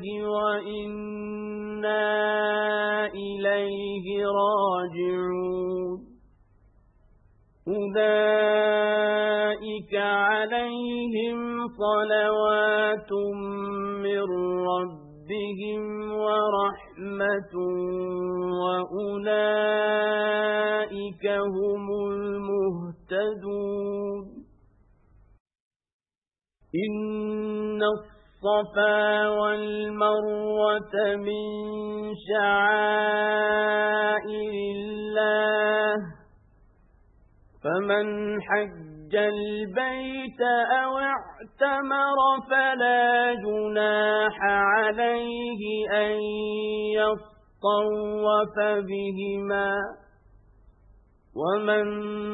وإنا إليه راجعون أولئك عليهم صلوات من ربهم ورحمة وأولئك هم المهتدون إن الصفا والمروة من شعائر الله فمن حج البيت أو اعتمر فلا جناح عليه أن يصف طوف بهما ومن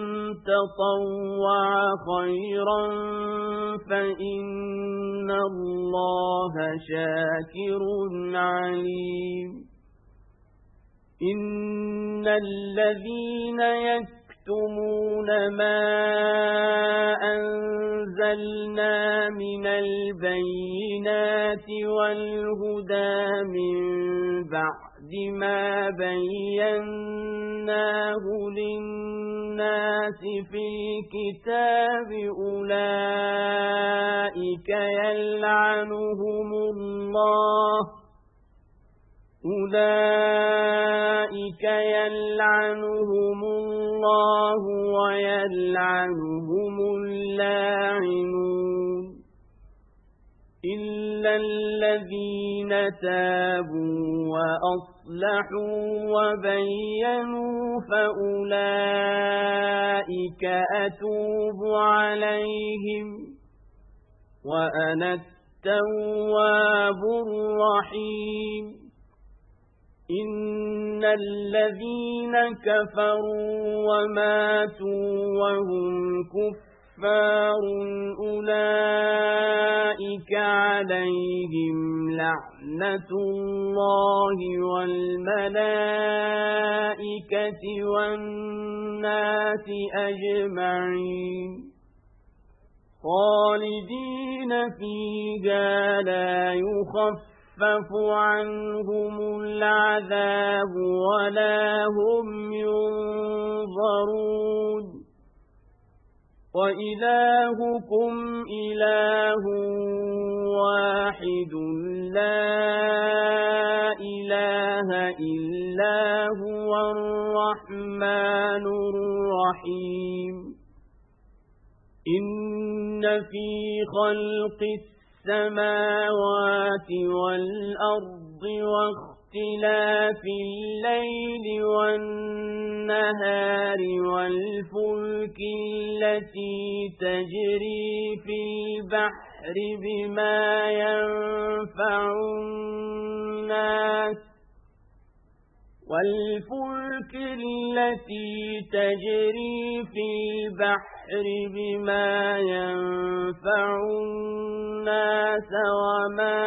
تطوع خيرا فإن الله شاكر عليم إن الذين يكتمون ما أنزلنا من البينات والهدى من بعد ما بيناه للناس في الكتاب أولئك يلعنهم الله أولئك يلعنهم الله ويلعنهم اللاعنون إلا الذين تابوا وأصلحوا وبينوا فأولئك أتوب عليهم وأنا التواب الرحيم إن الذين كفروا وماتوا وهم كفار أولئك عليهم لعنة الله والملائكة والناس أجمعين خالدين فيها لا يخفف يخفف عنهم العذاب ولا هم ينظرون وإلهكم إله واحد لا إله إلا هو الرحمن الرحيم إن في خلق السماوات والأرض واختلاف الليل والنهار والفلك التي تجري في البحر بما ينفع الناس والفلك التي تجري في البحر بما ينفع الناس وما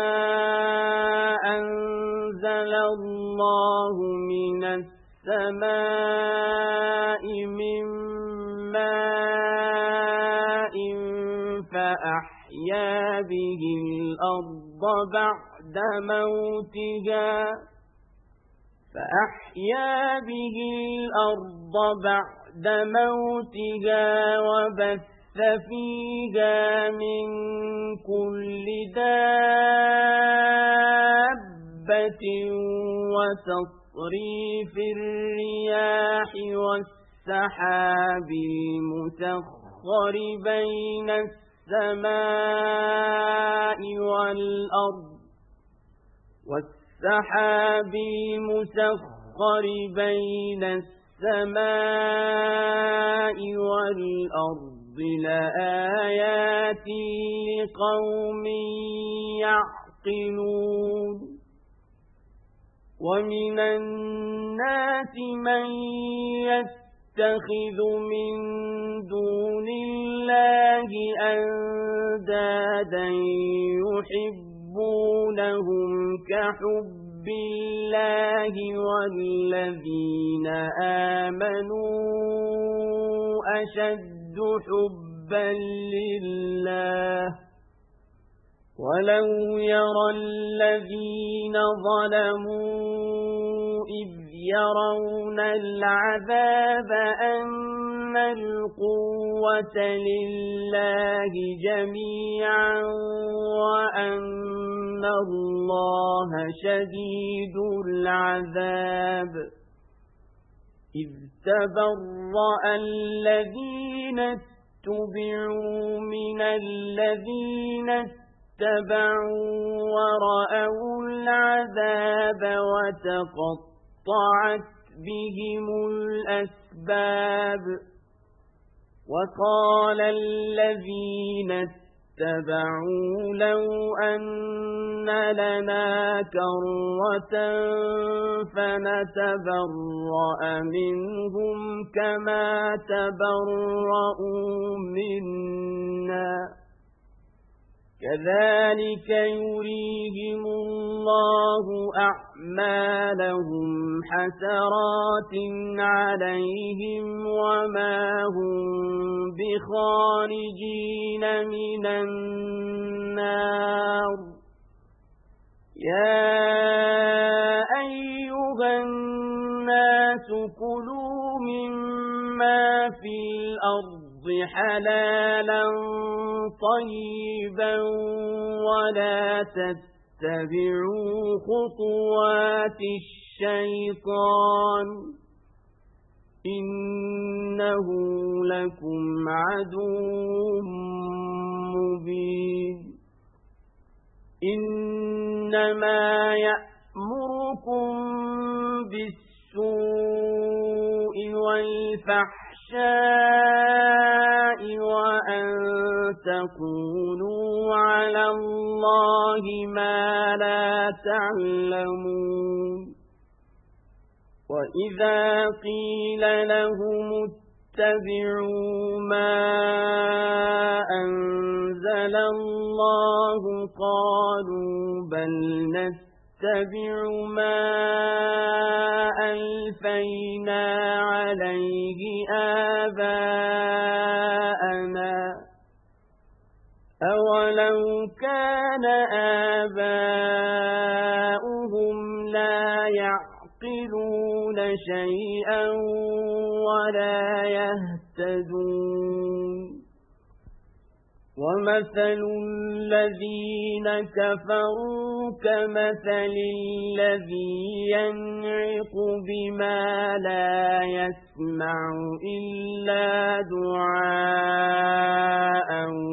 أنزل الله من السماء من ماء فأحيا به الأرض بعد موتها فأحيا به الأرض بعد موتها وبث فيها من كل دابة وتصريف الرياح والسحاب المسخر بين السماء والأرض والسحاب المسخر بين السماء والأرض لآيات لقوم يعقلون ومن الناس من يتخذ من دون الله أندادا يحبونهم كحب الله والذين آمنوا أشد حبا لله ولو يرى الذين ظلموا إذ يرون العذاب أن القوة لله جميعا وأن الله شديد العذاب إذ تبرأ الذين اتبعوا من الذين اتبعوا ورأوا العذاب وتقطعت بهم الأسباب وقال الذين اتبعوا لو أن لنا كرة فنتبرأ منهم كما تبرؤوا منا كذلك يريهم الله أعمالهم حسرات عليهم وما هم بخارجين من النار يا أيها الناس كلوا مما في الأرض حلالا طيبا ولا تتبعوا خطوات الشيطان إنه لكم عدو مبين إنما يأمركم بالسوء والفحشاء وأن تقولوا على الله ما لا تعلمون وإذا قيل لهم اتبعوا ما أنزل الله قالوا بل نتبع ما ألفينا عليه آباءنا أولو كان آباؤهم لا يعقلون شيئا ولا يهتدون ومثل الذين كفروا كمثل الذي ينعق بما لا يسمع إلا دعاء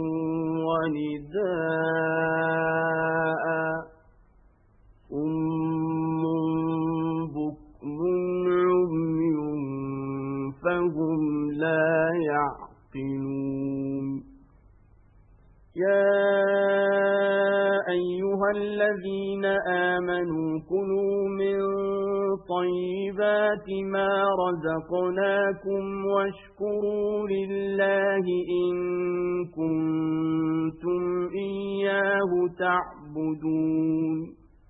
ونداء صم بكم عمي فهم لا يعقلون يا أيها الذين آمنوا كلوا من طيبات ما رزقناكم واشكروا لله إن كنتم إياه تعبدون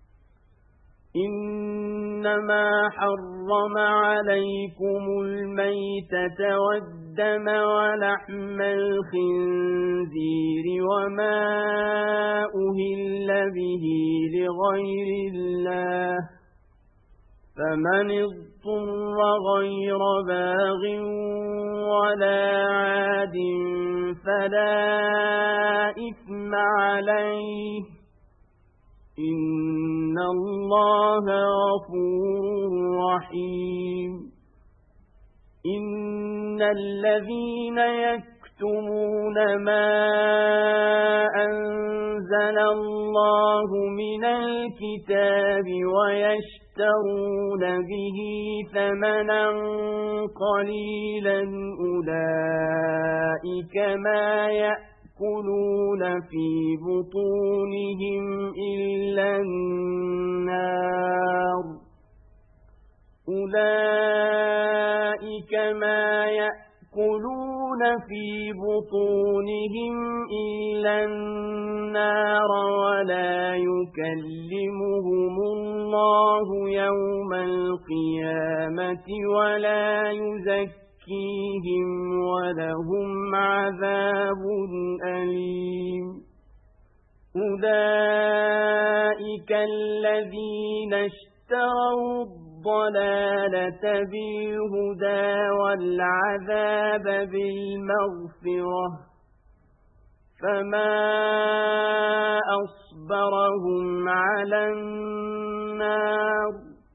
إنما حرم عليكم الميتة والدم ولحم الخنزير وما أهل به لغير الله فمن اضطر غير باغ ولا عاد فلا إثم عليه إن الله غفور رحيم إن الذين يكتمون ما أنزل الله من الكتاب ويشترون به ثمنا قليلا أولئك ما يأكلون في بطونهم إلا النار أولئك ما يأكلون في بطونهم إلا النار ولا يكلمهم الله يوم القيامة ولا يزكيهم ولهم عذاب أليم أولئك الذين اشتروا الضلالة بالهدى والعذاب بالمغفرة فما أصبرهم على النار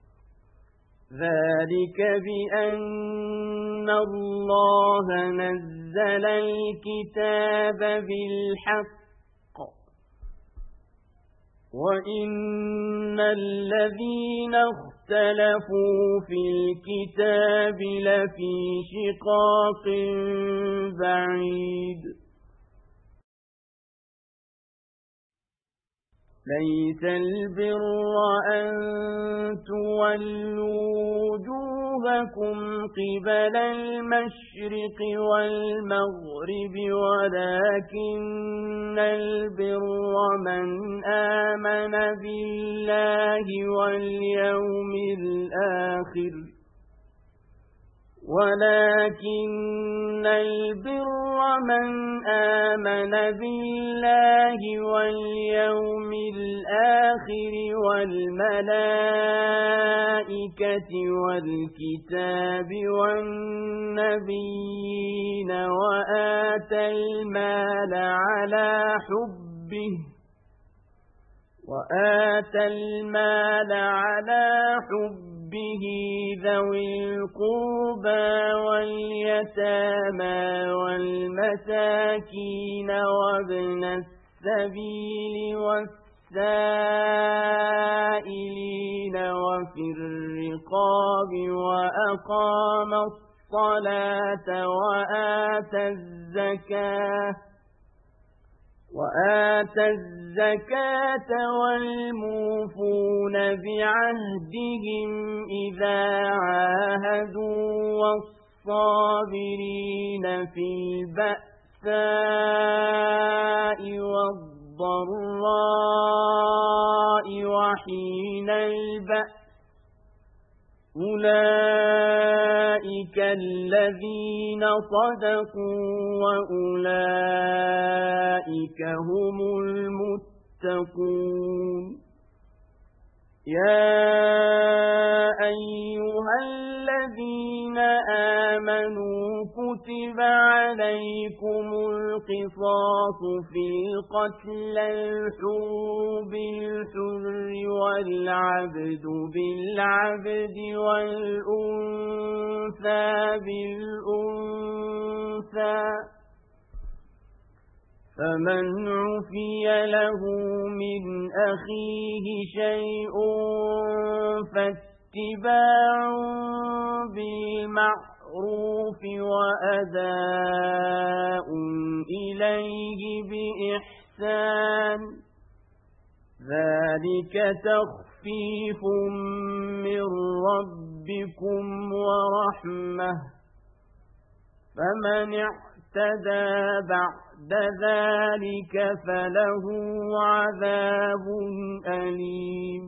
ذلك بأن الله نزل الكتاب بالحق وإن الذين اختلفوا في الكتاب لفي شقاق بعيد ليس البر أن تولوا وجوهكم قبل المشرق والمغرب ولكن البر من آمن بالله واليوم الآخر ولكن البر من آمن بالله واليوم الآخر والملائكة والكتاب والنبيين وآتى المال على حبه وآتى المال على حبه به ذوي القربى واليتامى والمساكين وابن السبيل والسائلين وفي الرقاب وأقام الصلاة وآتى الزكاة وآتى الزكاة والموفون بعهدهم إذا عاهدوا والصابرين في البأساء والضراء وحين البأس أولئك الذين صدقوا وأولئك هم المتقون يا أيها الذين آمنوا كتب عليكم القصاص في القتل الحر بالحر والعبد بالعبد والأنثى بالأنثى فمن عفي له من أخيه شيء فاتباع بالمعروف وأداء إليه بإحسان ذلك تخفيف من ربكم ورحمة فمن اعتدى بعد ذلك فله عذاب أليم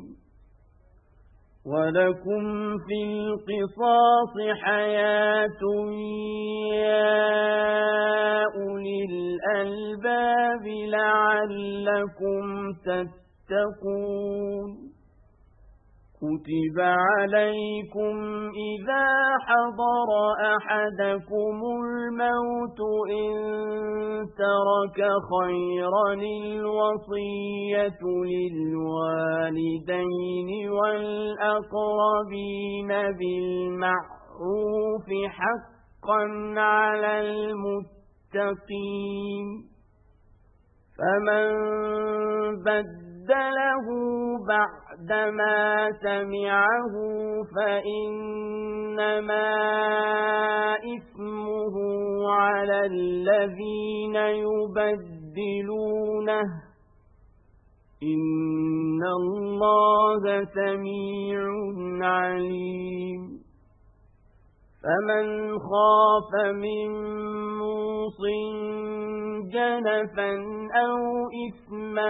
ولكم في القصاص حياة يا أولي الألباب لعلكم تتقون كتب عليكم إذا حضر أحدكم الموت إن ترك خيرا الوصية للوالدين والأقربين بالمعروف حقا على المتقين فمن بدله بعدما سمعه فإنما إثمه على الذين يبدلونه إن الله سميع عليم فمن خاف من موص جنفا أو إثما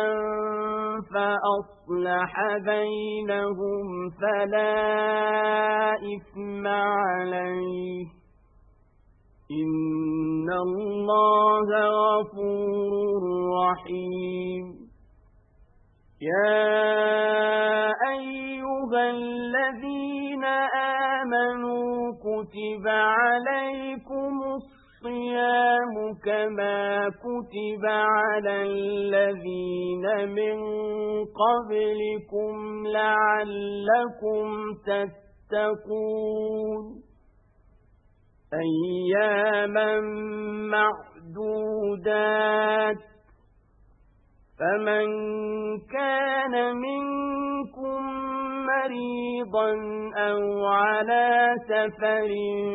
فأصلح بينهم فلا إثم عليه إن الله غفور رحيم يا أيها الذين آمنوا كتب عليكم الصيام كما كتب على الذين من قبلكم لعلكم تتقون أياما معدودات فمن كان منكم مريضا أو على سفر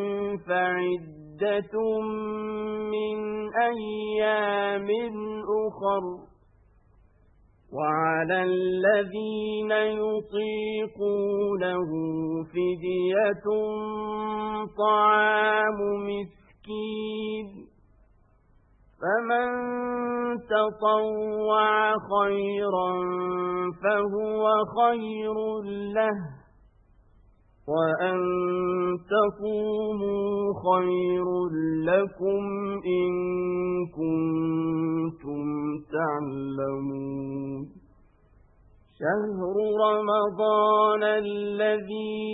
فعدة من أيام أخر وعلى الذين يطيقونه فدية طعام مسكين فمن تطوع خيرا فهو خير له وأن تصوموا خير لكم إن كنتم تعلمون شهر رمضان الذي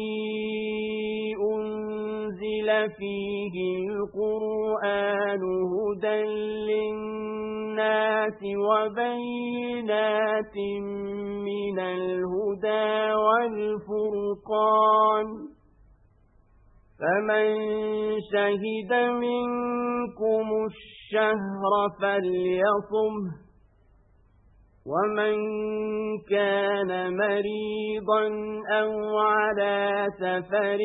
أنزل فيه القرآن هدى للناس وبينات من الهدى والفرقان فمن شهد منكم الشهر فليصمه ومن كان مريضا أو على سفر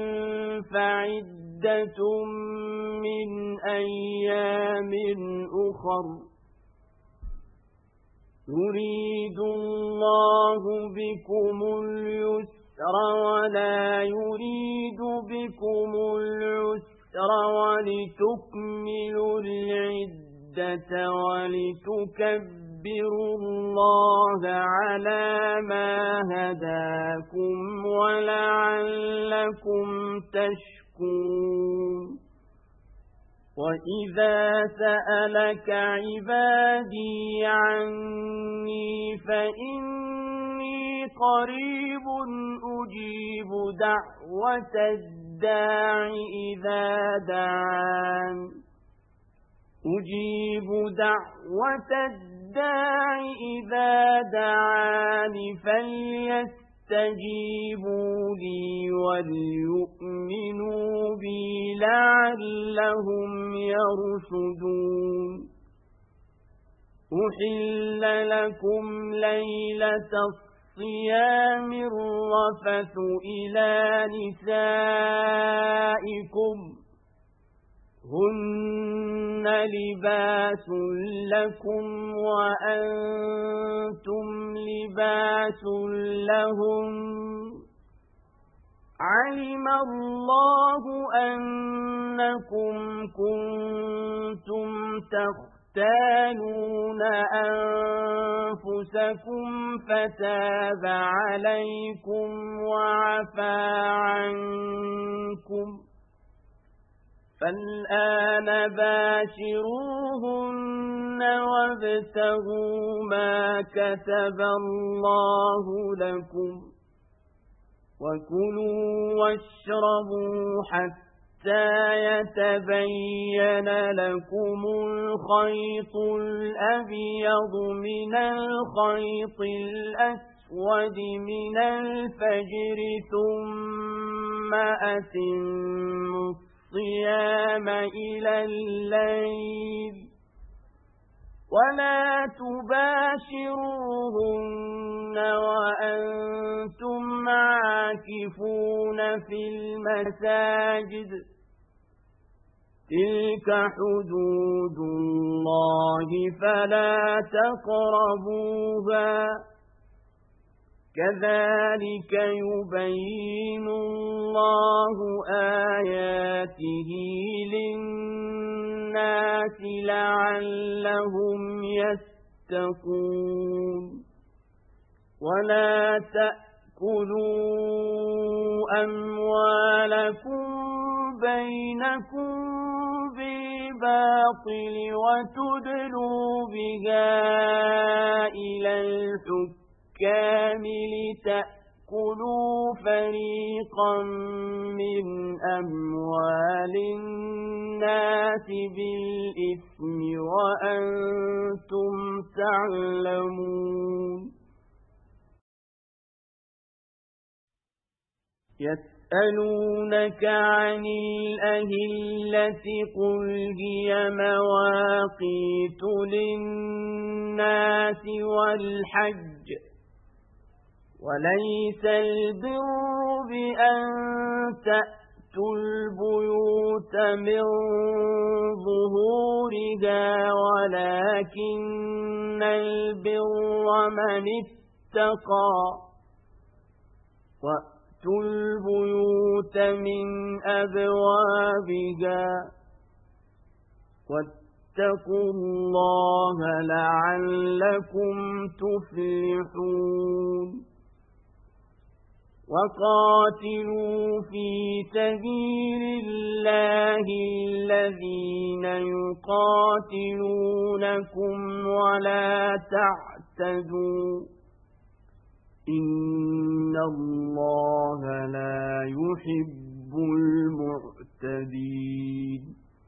فعدة من أيام أخر يريد الله بكم اليسر ولا يريد بكم العسر ولتكملوا العدة ولتكبروا اذكروا الله على ما هداكم ولعلكم تشكرون وإذا سألك عبادي عني فإني قريب أجيب دعوة الداع إذا دعان أجيب دعوة الداع إذا دعان فليستجيبوا لي وليؤمنوا بي لعلهم يرشدون أحل لكم ليلة الصيام الرفث إلى نسائكم هن لباس لكم وأنتم لباس لهم علم الله أنكم كنتم تختانون أنفسكم فتاب عليكم وعفى عنكم فالآن باشروهن وابتغوا ما كتب الله لكم وكلوا واشربوا حتى يتبين لكم الخيط الأبيض من الخيط الأسود من الفجر ثم أتموا الصيام إلى الليل ولا تباشروهن وأنتم عاكفون في المساجد تلك حدود الله فلا تقربوها كذلك يبين الله آياته للناس لعلهم يتقون ولا تأكلوا أموالكم بينكم بالباطل وتدلوا بها إلى الحكم كامل تأكلوا فريقا من أموال الناس بالإثم وأنتم تعلمون يسألونك عن الأهلة قل هي مواقيت للناس والحج وليس البر بأن تأتوا وَأْتُوا الْبُيُوتَ مِنْ ظُهُورِهَا وَلَكِنَّ الْبِرَّ مَنِ اتَّقَى وَأْتُوا الْبُيُوتَ مِنْ أَبْوَابِهَا وَاتَّقُوا اللَّهَ لَعَلَّكُمْ تُفْلِحُونَ وَقَاتِلُوا فِي سَبِيلِ اللَّهِ الَّذِينَ يُقَاتِلُونَكُمْ وَلَا تَعْتَدُوا إِنَّ اللَّهَ لَا يُحِبُّ الْمُعْتَدِينَ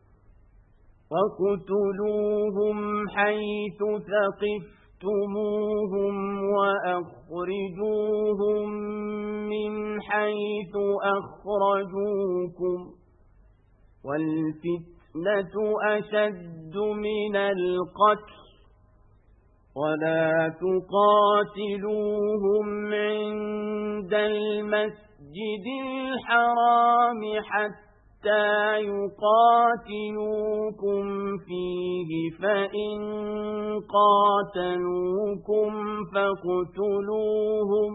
وَاقْتُلُوهُمْ حَيْثُ ثَقِفْتُمُوهُمْ وَأَخْرِجُوهُمْ مِنْ حَيْثُ أَخْرَجُوكُمْ وَالْفِتْنَةُ أَشَدُّ مِنَ الْقَتْلِ وَلَا تُقَاتِلُوهُمْ عِندَ الْمَسْجِدِ الْحَرَامِ حَتَّى يُقَاتِلُوكُمْ فِيهِ فَإِنْ قَاتَلُوكُمْ فَاقْتُلُوهُمْ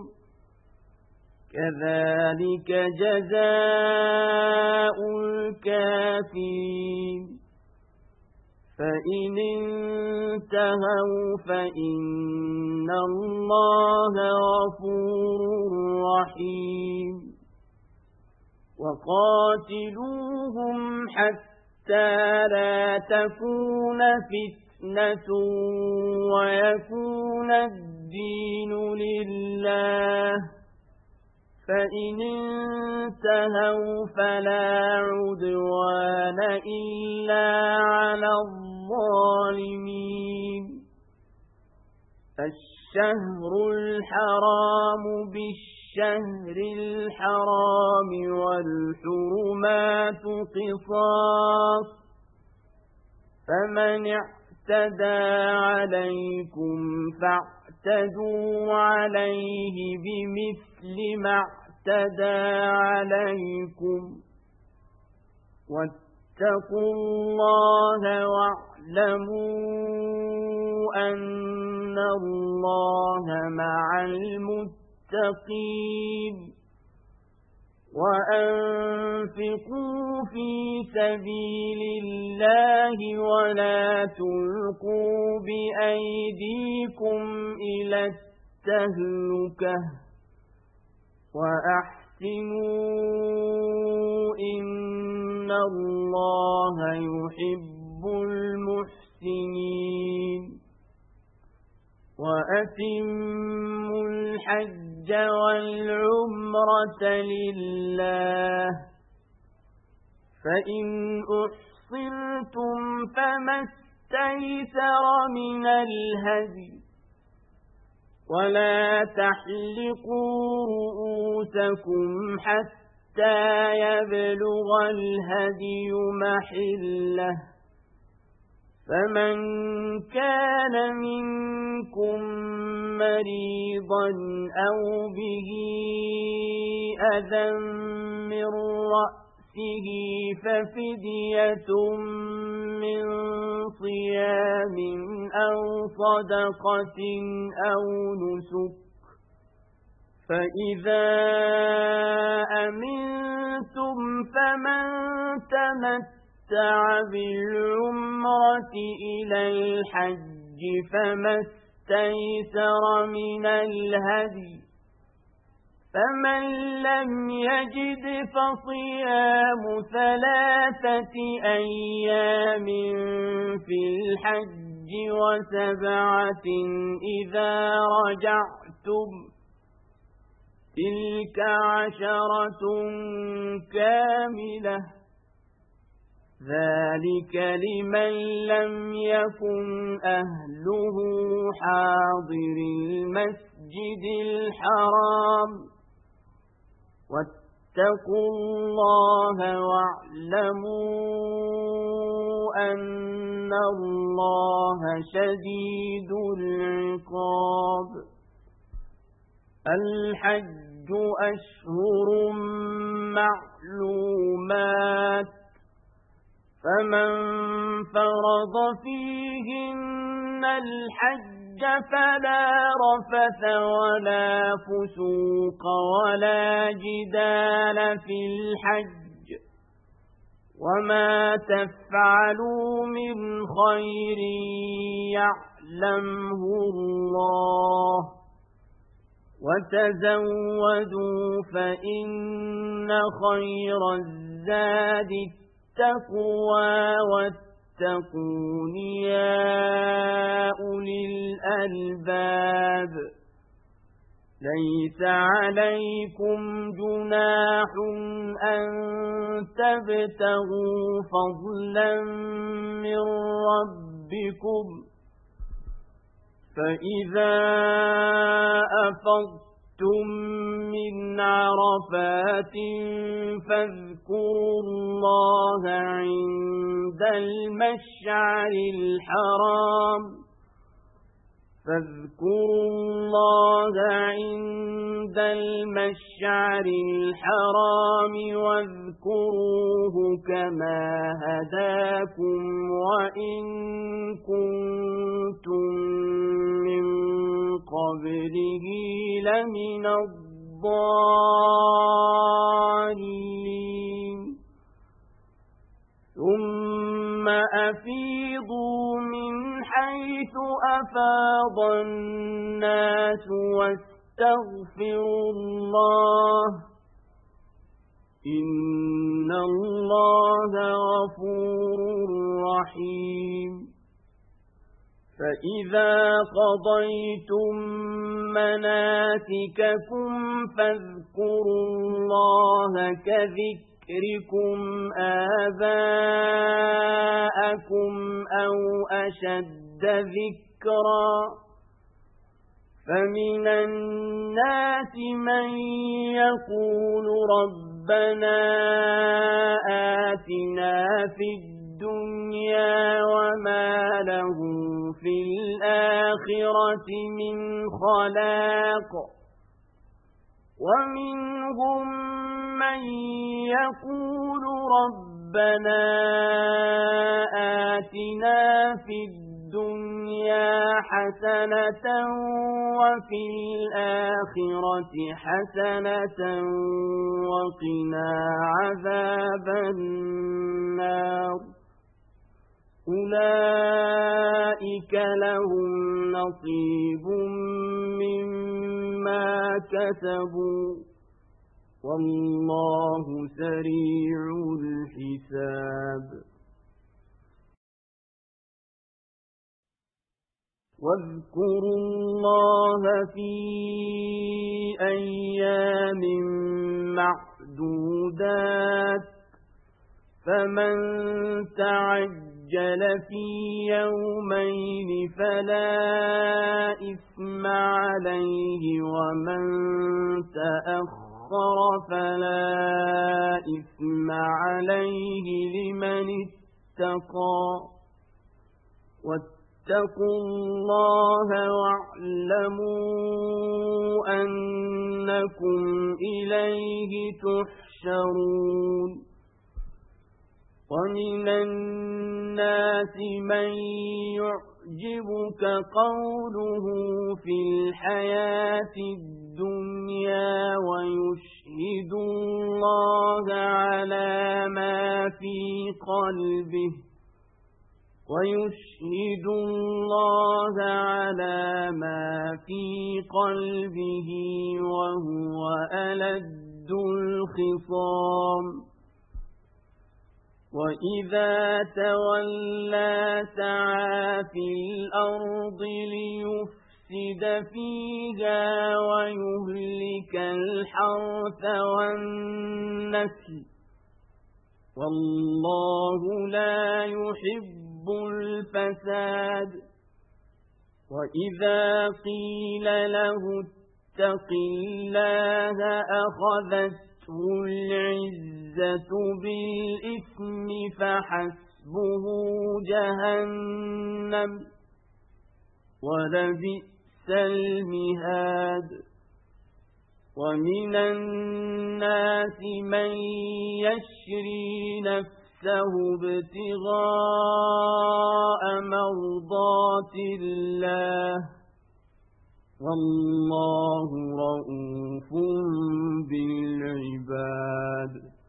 كَذَلِكَ جَزَاءُ الْكَافِرِينَ فَإِنِ انْتَهَوْا فَإِنَّ اللَّهَ غَفُورٌ رَحِيمٌ وَقَاتِلُوهُمْ حَتَّى لَا تَكُونَ فِتْنَةٌ وَيَكُونَ الدِّينُ لِلَّهِ فَإِنِ انْتَهَوْا فَلَا عُدْوَانَ إِلَّا عَلَى الظَّالِمِينَ الشَّهْرُ الْحَرَامُ بِالشَّهْرِ الْحَرَامِ وَالْحُرُمَاتُ قِصَاصٌ فَمَنِ اعْتَدَى عَلَيْكُمْ فَاعْتَدُوا عَلَيْهِ بِمِثْلِ مَا اعْتَدَى عَلَيْكُمْ وَاتَّقُوا اللَّهَ وَاعْلَمُوا أَنَّ اللَّهَ مَعَ الْمُتَّقِينَ وَأَنفِقُوا فِي سَبِيلِ اللَّهِ وَلَا تُلْقُوا بِأَيْدِيكُمْ إِلَى التَّهْلُكَةِ وَأَحْسِنُوا إِنَّ اللَّهَ يُحِبُّ الْمُحْسِنِينَ وَأَتِمُّوا الْحَجَّ وَالْعُمْرَةَ لِلَّهِ فَإِنْ أُحْصِرْتُمْ فَمَا اسْتَيْسَرَ مِنَ الْهَدْيِ وَلَا تَحْلِقُوا رُؤُوسَكُمْ حَتَّى يَبْلُغَ الْهَدْيُ مَحِلَّهُ فَمَنْ كَانَ مِنكُم مَّرِيضًا أَوْ بِهِ أَذًى مِّن رَّأْسِهِ فَفِدْيَةٌ مِّن صِيَامٍ أَوْ صَدَقَةٍ أَوْ نُسُكٍ فَإِذَا أَمِنتُمْ فَمَن تَمَتَّعَ بِالْعُمْرَةِ إِلَى الْحَجِّ فَمَا اسْتَيْسَرَ مِنَ الْهَدْيِ فَمَن لَّمْ يَجِدْ فَصِيَامُ ثَلَاثَةِ أَيَّامٍ فِي الْحَجِّ وَسَبْعَةٍ إِذَا رَجَعْتُمْ تِلْكَ عَشَرَةٌ كَامِلَةٌ ذَلِكَ لِمَن لَّمْ يَكُنْ أَهْلُهُ حَاضِرِي الْمَسْجِدِ الْحَرَامِ وَاتَّقُوا اللَّهَ وَاعْلَمُوا أَنَّ اللَّهَ شَدِيدُ الْعِقَابِ الْحَجُّ أَشْهُرٌ معلومات معلومات فمن فرض فيهن الحج فلا رفث ولا فسوق ولا جدال في الحج وما تفعلوا من خير يعلمه الله وتزودوا فإن خير الزاد التقوى واتقون يا أولي الألباب ليس عليكم جناح أن تبتغوا فضلا من ربكم فإذا أفضتم من عرفات فاذكروا الله عند المشعر الحرام فاذكروا الله عند المشعر الحرام واذكروه كما هداكم وإن كنتم من قبله لمن الضالين ثم أفيضوا من حيث أفاض الناس واستغفروا الله إن الله غفور رحيم فإذا قضيتم مناسككم فاذكروا الله كذكركم آباءكم أو أشد ذكرا فمن الناس من يقول ربنا آتنا في الدنيا وما له في الآخرة من خلاق ومنهم من يقول ربنا آتنا في الدنيا حسنة وفي الآخرة حسنة وقنا عذاب النار أولئك لهم نصيب مما كسبوا والله سريع الحساب واذكروا الله في أيام معدودات فمن تعجل في يومين فلا إثم عليه ومن تأخر فلا إثم عليه لمن اتقى واتقوا الله واعلموا أنكم إليه تحشرون ومن الناس من يعجبك قوله في الحياة الدنيا ويشهد الله على ما في قلبه ويشهد الله على ما في قلبه وهو ألد الخصام وإذا تولى سعى في الأرض ليفسد فيها ويهلك الحرث والنسل والله لا يحب الفساد وإذا قيل له اتق الله أخذته العزة بالإثم فحسبه جهنم ولبئس المهاد ومن الناس من يشري نفسه ابتغاء مرضات الله والله رؤوف بالعباد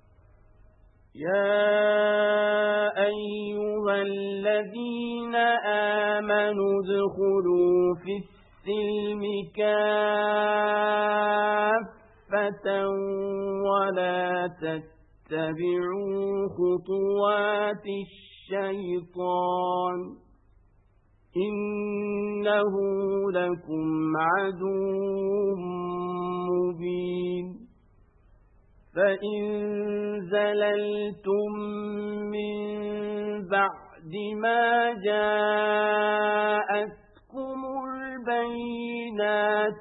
يا أيها الذين آمنوا ادخلوا في السلم كافة ولا تتبعوا خطوات الشيطان إنه لكم عدو مبين فإن زللتم من بعد ما جاءتكم البينات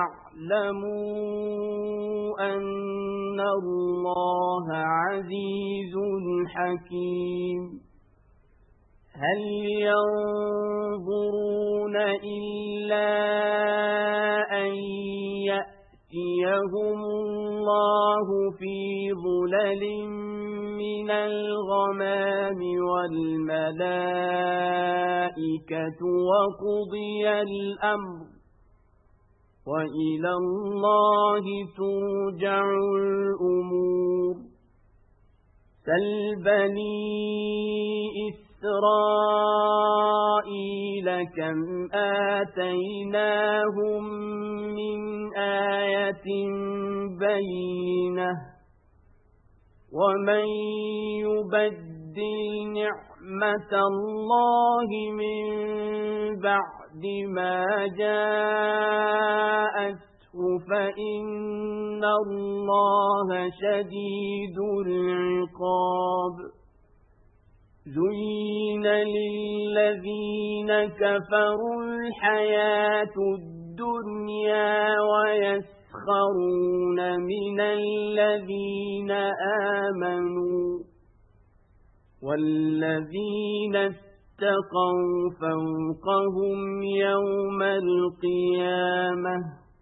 فاعلموا أن الله عزيز حكيم هل ينظرون إلا أن يأتيهم الله في ظلل من الغمام والملائكة وقضي الأمر وإلى الله ترجع الأمور سل بني إسرائيل كم آتيناهم من آية بينة ومن يبدل نعمة الله من بعد ما جاءته فإن الله شديد العقاب زين للذين كفروا الحياة الدنيا ويسخرون من الذين آمنوا والذين اتقوا فوقهم يوم القيامة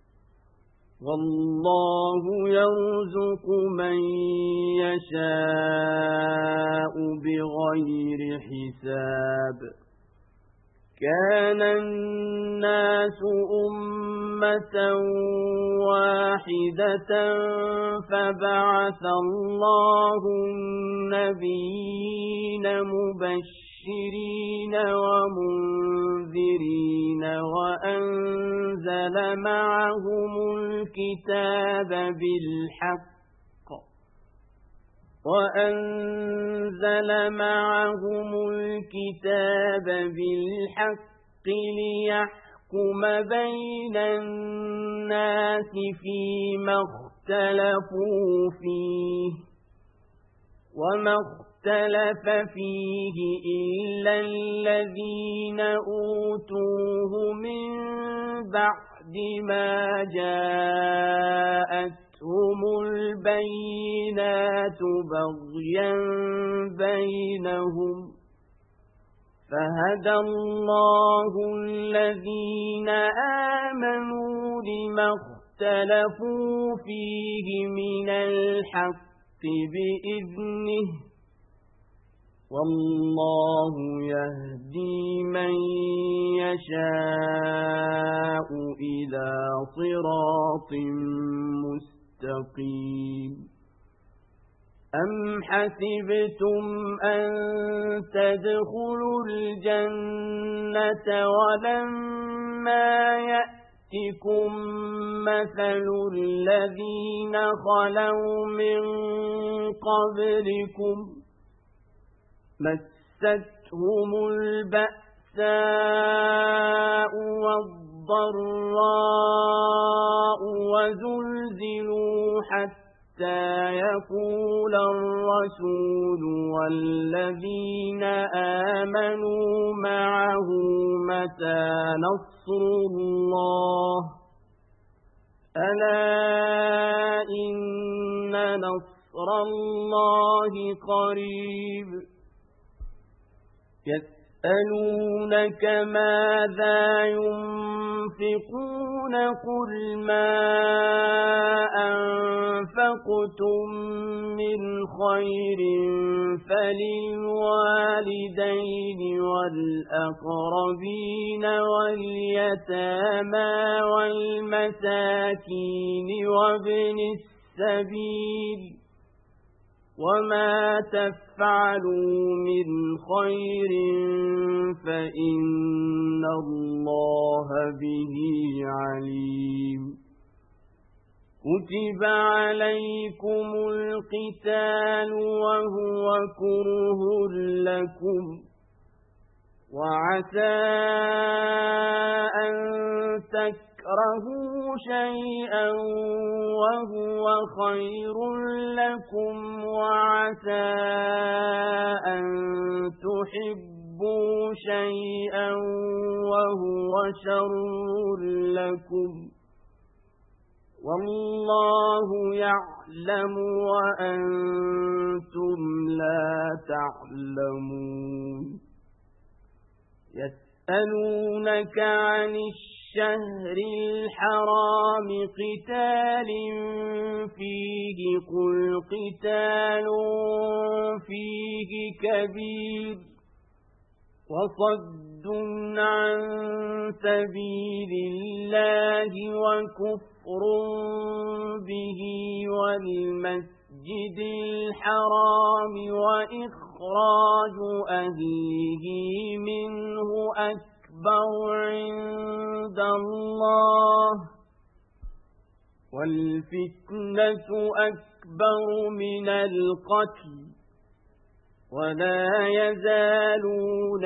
والله يرزق من يشاء بغير حساب كان الناس أمة واحدة فبعث الله النبيين مبشرين ومنذرين وأنزل معهم الكتاب بالحق وأنزل معهم الكتاب بالحق ليحكم بين الناس فيما اختلفوا فيه وما اختلف فيه إلا الذين أوتوه من بعد ما جاءتهم البينات بغيا بينهم فهدى الله الذين آمنوا لما اختلفوا فيه من الحق بإذنه والله يهدي من يشاء إلى صراط مستقيم أم حسبتم أن تدخلوا الجنة ولما يأتكم مثل الذين خلوا من قبلكم مستهم البأساء والضراء وزلزلوا حتى يقول الرسول والذين آمنوا معه متى نصر الله ألا إن نصر الله قريب يسألونك ماذا ينفقون قل ما أنفقتم من خير فللوالدين والأقربين واليتامى والمساكين وابن السبيل وما تفعلوا من خير فإن الله به عليم كتب عليكم القتال وهو كره لكم وعسى أن تكرهوا شيئا وهو خير لكم وعسى أن تحبوا شيئا وهو شر لكم والله يعلم وأنتم لا تعلمون يسألونك عن الشهر الحرام قتال فيه قل قتال فيه كبير وصد عن سبيل الله وكفر به والمسجد الحرام وإخراج أهله منه أكبر عند الله والفتنة أكبر من القتل ولا يزالون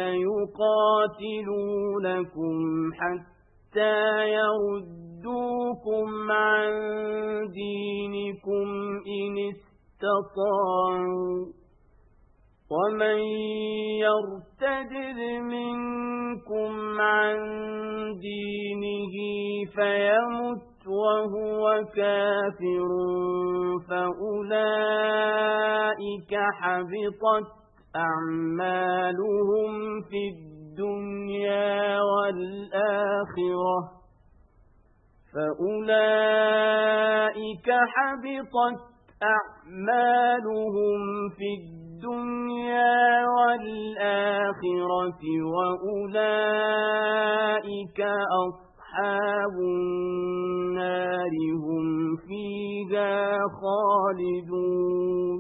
يقاتلونكم حتى يردوكم عن دينكم إن استطاعوا ومن يرتد منكم عن دينه فيمت وهو كافر فأولئك حبطت أعمالهم في الدنيا والآخرة فأولئك حبطت أعمالهم في الدنيا والآخرة وأولئك أصحاب النار هم فيها خالدون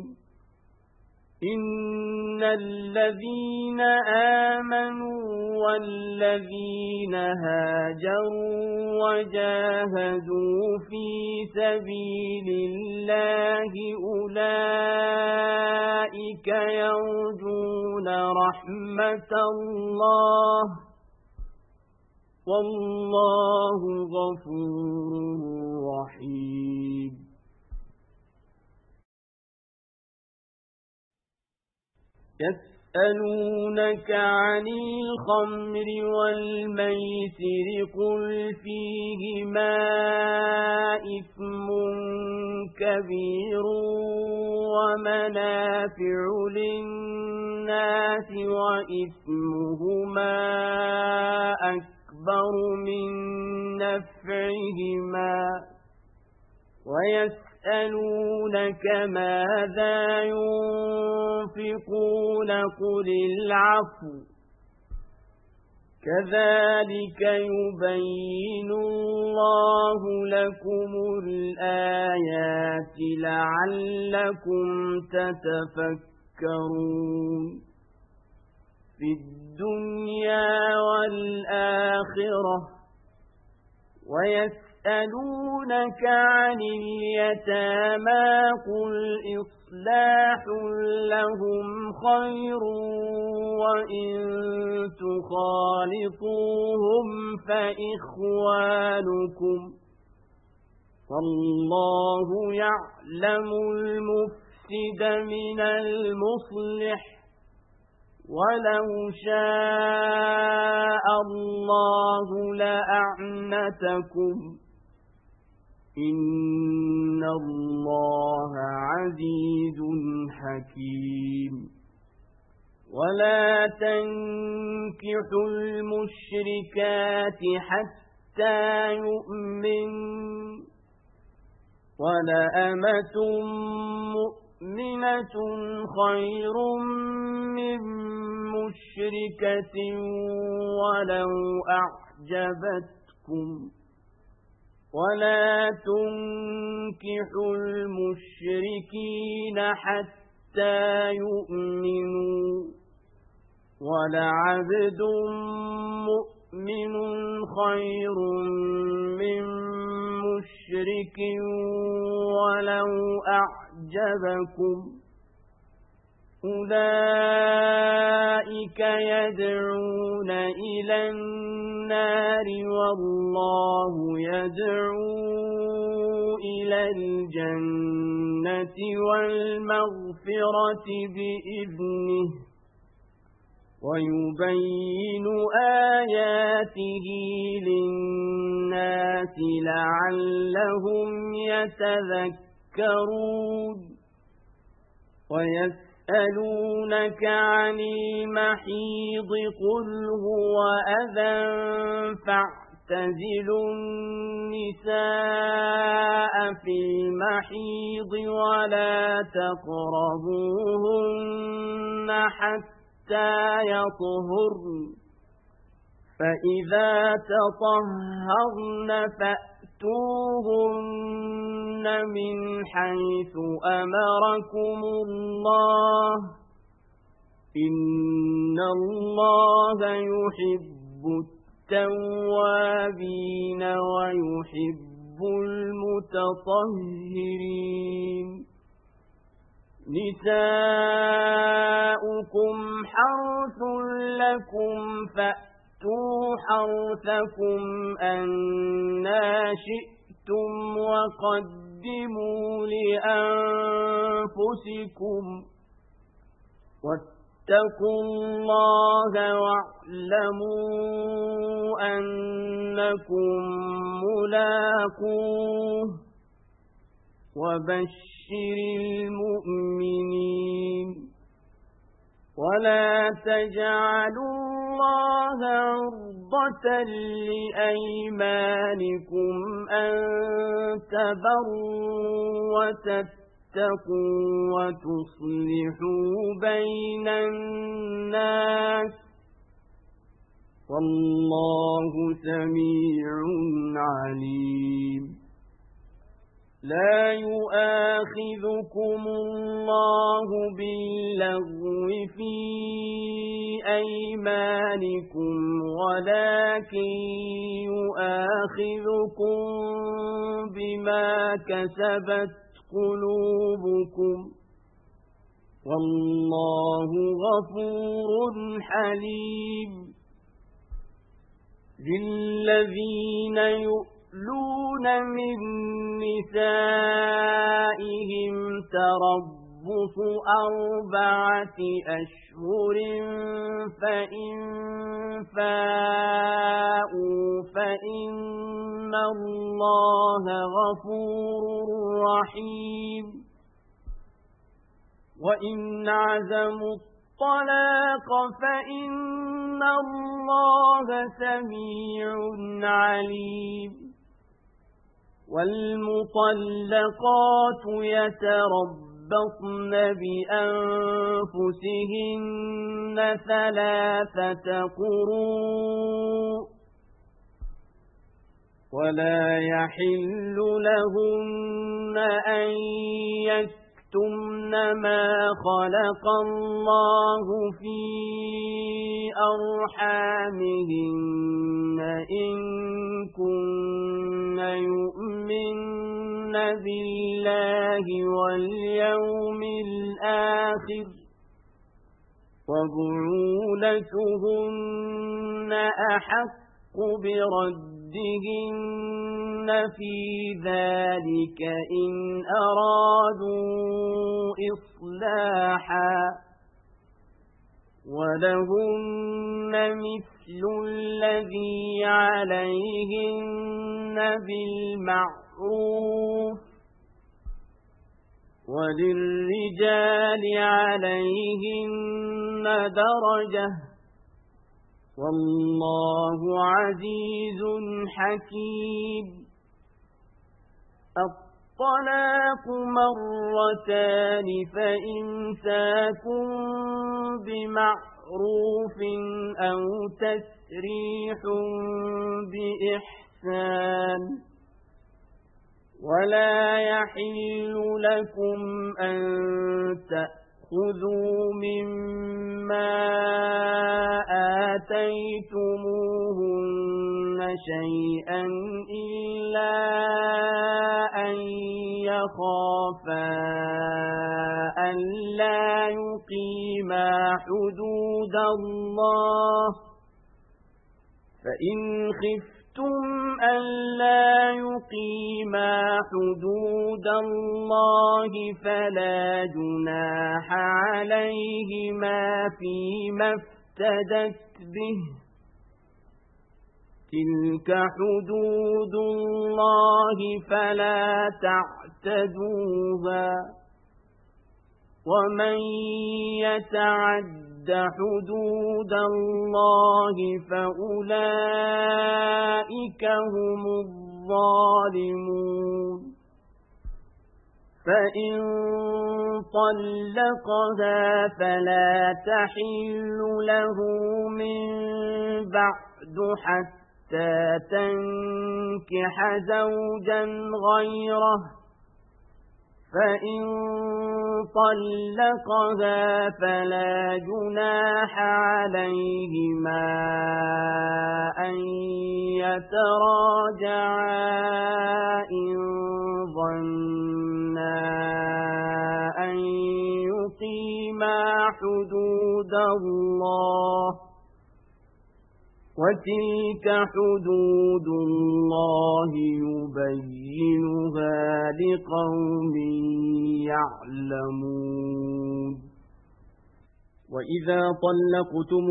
إن الذين آمنوا والذين هاجروا وجاهدوا في سبيل الله أولئك يرجون رحمة الله والله غفور رحيم يسألونك عن الخمر والميسر قل فيهما إثم كبير ومنافع للناس وإثمهما أكبر من نفعهما ويسألونك ماذا ينفقون قل العفو كذلك يبين الله لكم الآيات لعلكم تتفكرون في الدنيا والآخرة ويسألونك عن اليتامى قل إصلاح لهم خير وإن تخالطوهم فإخوانكم فالله يعلم المفسد من المصلح ولو شاء الله لأعنتكم إن الله عزيز حكيم ولا تنكحوا المشركات حتى يؤمن ولأمة مؤمنة خير من مشركة ولو أعجبتكم ولا تنكحوا المشركين حتى يؤمنوا ولعبد مؤمن خير من مشرك ولو أعجبكم أولئك يدعون إلى النار والله يدعو إلى الجنة والمغفرة بإذنه ويبين آياته للناس لعلهم يتذكرون ويسألونك عن المحيض قل هو أذى فاعتزلوا النساء في المحيض ولا تقربوهن حتى يطهرن فإذا تطهرن فأتوهن من حيث أمركم الله إن الله يحب التوابين ويحب المتطهرين نساؤكم حرث لكم فأتوا حرثكم أنى شئتم وقدموا لأنفسكم واتقوا الله واعلموا أنكم ملاقوه وبشر المؤمنين ولا تجعلوا الله عرضة لأيمانكم أن تبروا وتتقوا وتصلحوا بين الناس والله سميع عليم لا يؤاخذكم الله باللغو في أيمانكم ولكن يؤاخذكم بما كسبت قلوبكم والله غفور حليم للذين يؤلون من نسائهم تربص أربعة أشهر فإن فاءوا فإن الله غفور رحيم وإن عزموا الطلاق فإن الله سميع عليم والمطلقات يتربصن بأنفسهن ثلاثة قروء ولا يحل لهن أن يكتمن ما خلق الله في أرحامهن إن كن يؤمن بالله واليوم الآخر وبعولتهن أحق بردهن في ذلك إن أرادوا إصلاحا ولهن مثل الذي عليهن بالمعروف وللرجال عليهن درجة والله عزيز حكيم. الطلاق مرتان فإمساك بمعروف أو تسريح بإحسان. ولا يحل لكم أن تأخذوا مما آتيتموهن شيئا إلا أن يخافا ألا يقيما حدود الله، فإن خفتم ألا يقيما حدود الله فلا جناح عليهما فيما افتدت به، تلك حدود الله فلا تعتدوها، ومن يتعد حدود الله فأولئك هم الظالمون. فإن طلقها فلا تحل له من بعد حتى تنكح زوجا غيره، فإن طلقها فلا جناح عليهما أن يتراجعا إن ظنا أن يقيما حدود الله، وتلك حدود الله يبينها لقوم يعلمون. وإذا طلقتم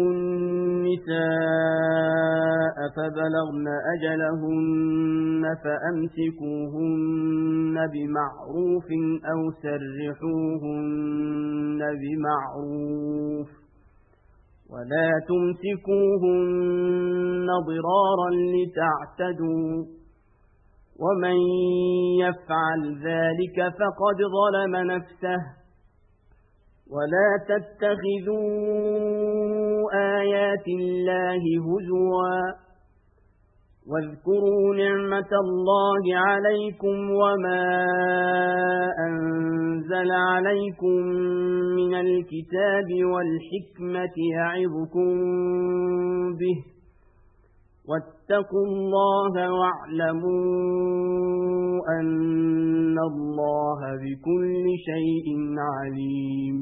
النساء فبلغن أجلهن فأمسكوهن بمعروف أو سرحوهن بمعروف، ولا تمسكوهن ضرارا لتعتدوا، ومن يفعل ذلك فقد ظلم نفسه. ولا تتخذوا آيات الله هزوا، واذكروا نعمة الله عليكم وما أنزل عليكم من الكتاب والحكمة يعظكم به، واتقوا الله واعلموا أن الله بكل شيء عليم.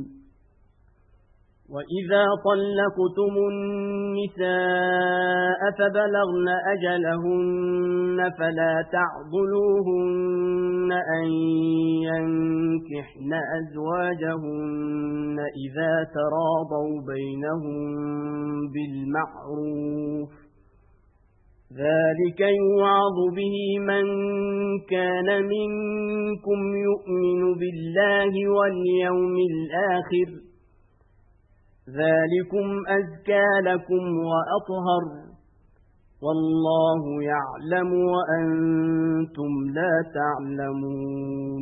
وإذا طلقتم النساء فبلغن أجلهن فلا تعضلوهن أن ينكحن أزواجهن إذا تراضوا بينهم بالمعروف، ذلك يوعظ به من كان منكم يؤمن بالله واليوم الآخر، ذلكم أزكى لكم وأطهر، والله يعلم وأنتم لا تعلمون.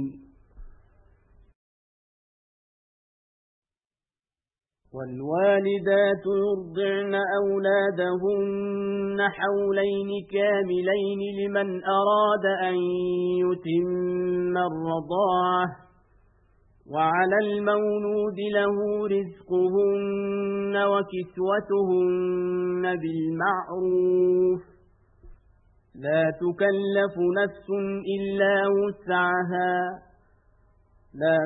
والوالدات يرضعن أولادهن حولين كاملين لمن أراد أن يتم الرضاعة، وعلى المولود له رزقهن وكسوتهن بالمعروف، لا تكلف نفس إلا وسعها، لا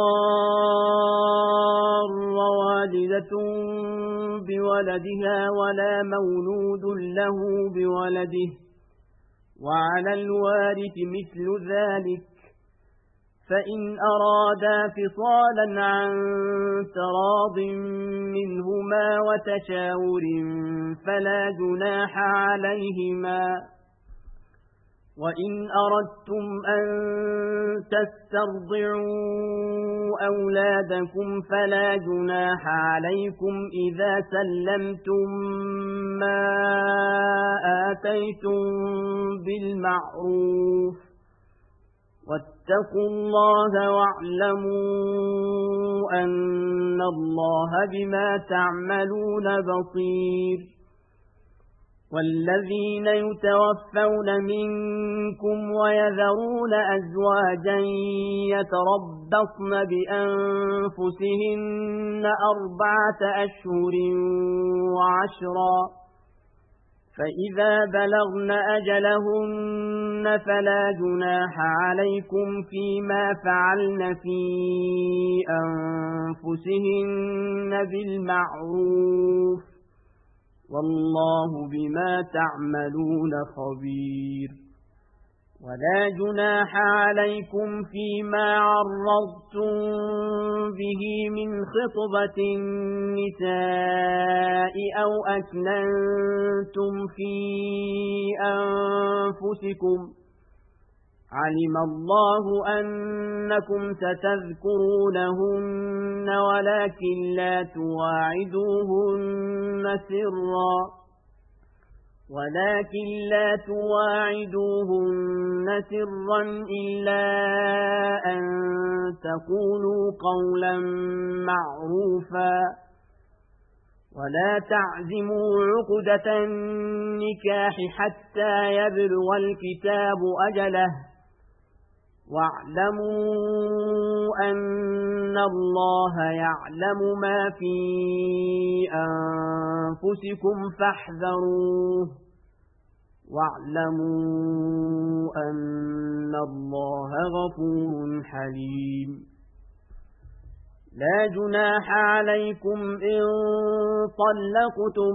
تضار والدة بولدها ولا مولود له بولده، وعلى الوارث مثل ذلك، فإن أرادا فصالا عن تراض منهما وتشاور فلا جناح عليهما، وإن أردتم أن تسترضعوا أولادكم فلا جناح عليكم إذا سلمتم ما آتيتم بالمعروف واتقوا الله واعلموا أن الله بما تعملون بصير والذين يتوفون منكم ويذرون أزواجا يتربصن بأنفسهن أربعة أشهر وعشرا فإذا بلغن أجلهن فلا جناح عليكم فيما فعلن في أنفسهن بالمعروف والله بما تعملون خبير ولا جناح عليكم فيما عرضتم به من خطبة النساء أو أكننتم في أنفسكم علم الله أنكم ستذكرونهن ولكن لا تواعدوهن سرا ولكن لا تواعدوهن سرا إلا أن تقولوا قولا معروفا ولا تعزموا عقدة النكاح حتى يبلغ الكتاب أجله واعلموا أن الله يعلم ما في أنفسكم فاحذروه واعلموا أن الله غفور حليم لا جناح عليكم إن طلقتم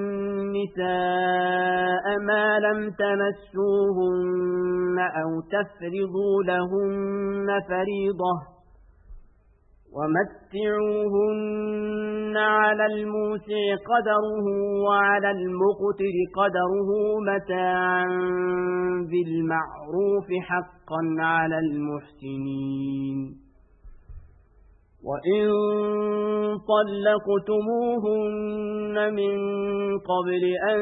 النساء ما لم تمسوهن أو تفرضوا لهن فريضة ومتعوهن على الموسع قدره وعلى المقتر قدره متاعا بالمعروف حقا على المحسنين وإن طلقتموهن من قبل أن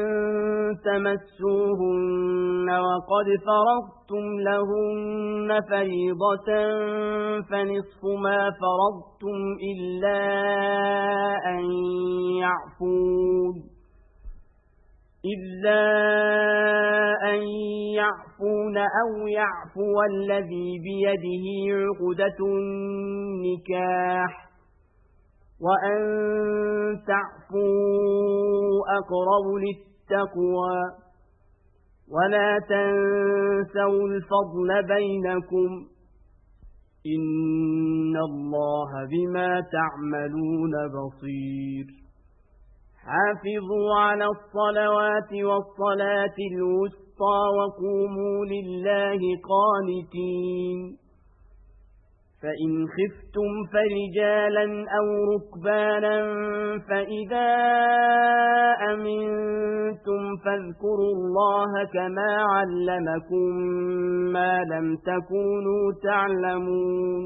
تمسوهن وقد فرضتم لهن فريضة فنصف ما فرضتم إلا أن يعفون إلا أن يعفون أو يعفو الذي بيده عقدة النكاح وأن تعفوا أقرب للتقوى ولا تنسوا الفضل بينكم إن الله بما تعملون بصير حافظوا على الصلوات والصلاة الوسطى وقوموا لله قانتين فإن خفتم فرجالا أو ركبانا فإذا أمنتم فاذكروا الله كما علمكم ما لم تكونوا تعلمون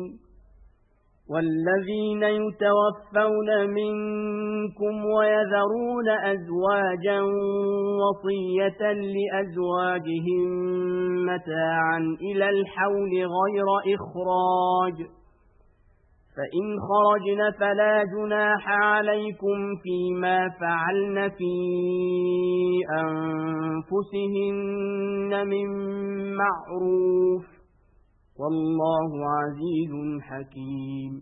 والذين يتوفون منكم ويذرون أزواجا وصية لأزواجهم متاعا إلى الحول غير إخراج فإن خرجن فلا جناح عليكم فيما فعلن في أنفسهن من معروف والله عزيز حكيم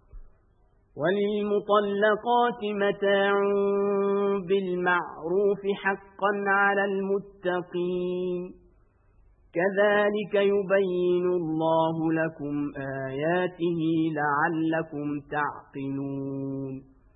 وللمطلقات متاع بالمعروف حقا على المتقين كذلك يبين الله لكم آياته لعلكم تعقلون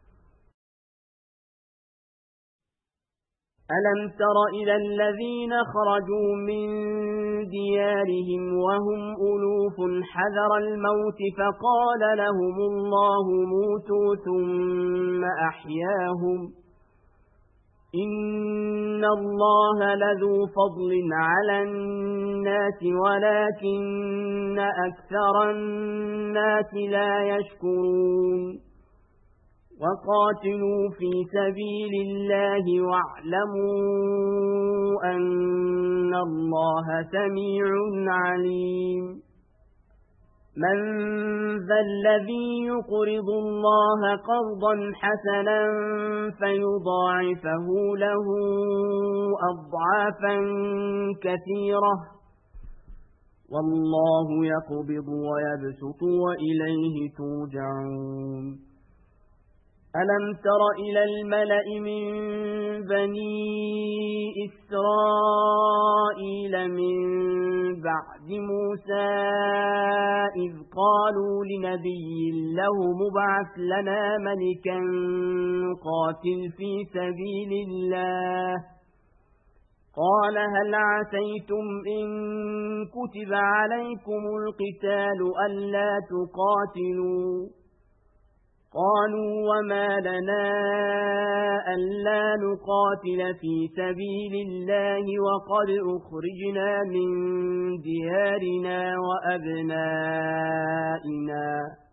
ألم تر إلى الذين خرجوا من ديارهم وهم ألوف حذر الموت فقال لهم الله موتوا ثم أحياهم إن الله لذو فضل على الناس ولكن أكثر الناس لا يشكرون وقاتلوا في سبيل الله واعلموا أن الله سميع عليم من ذا الذي يقرض الله قرضا حسنا فيضاعفه له أضعافا كثيرة والله يقبض ويبسط وإليه ترجعون ألم تر إلى الملأ من بني إسرائيل من بعد موسى إذ قالوا لنبي له مبعث لنا ملكا نقاتل في سبيل الله قال هل عسيتم إن كتب عليكم القتال ألا تقاتلوا قالوا وما لنا ألا نقاتل في سبيل الله وقد أخرجنا من ديارنا وأبنائنا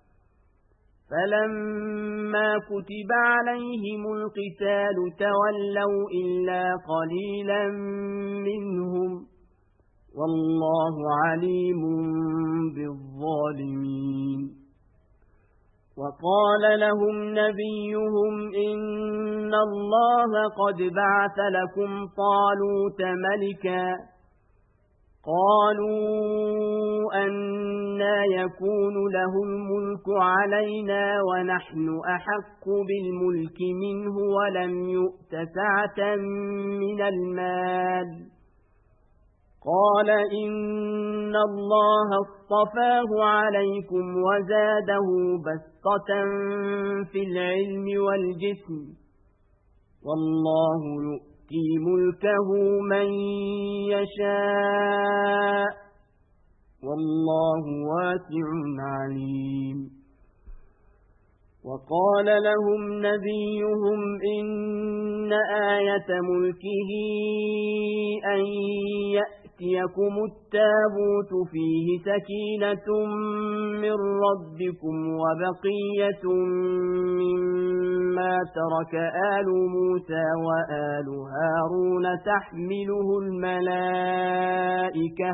فلما كتب عليهم القتال تولوا إلا قليلا منهم والله عليم بالظالمين وقال لهم نبيهم إن الله قد بعث لكم طالوت ملكا قالوا أنى يكون له الملك علينا ونحن أحق بالملك منه ولم يؤت سعة من المال قال إن الله اصطفاه عليكم وزاده بسطة في العلم والجسم والله يؤتي ملكه من يشاء والله واسع عليم وقال لهم نبيهم إن آية ملكه أن يأتيكم التابوت فيه سكينة من ربكم وبقية مما ترك آل موسى وآل هارون تحمله الملائكة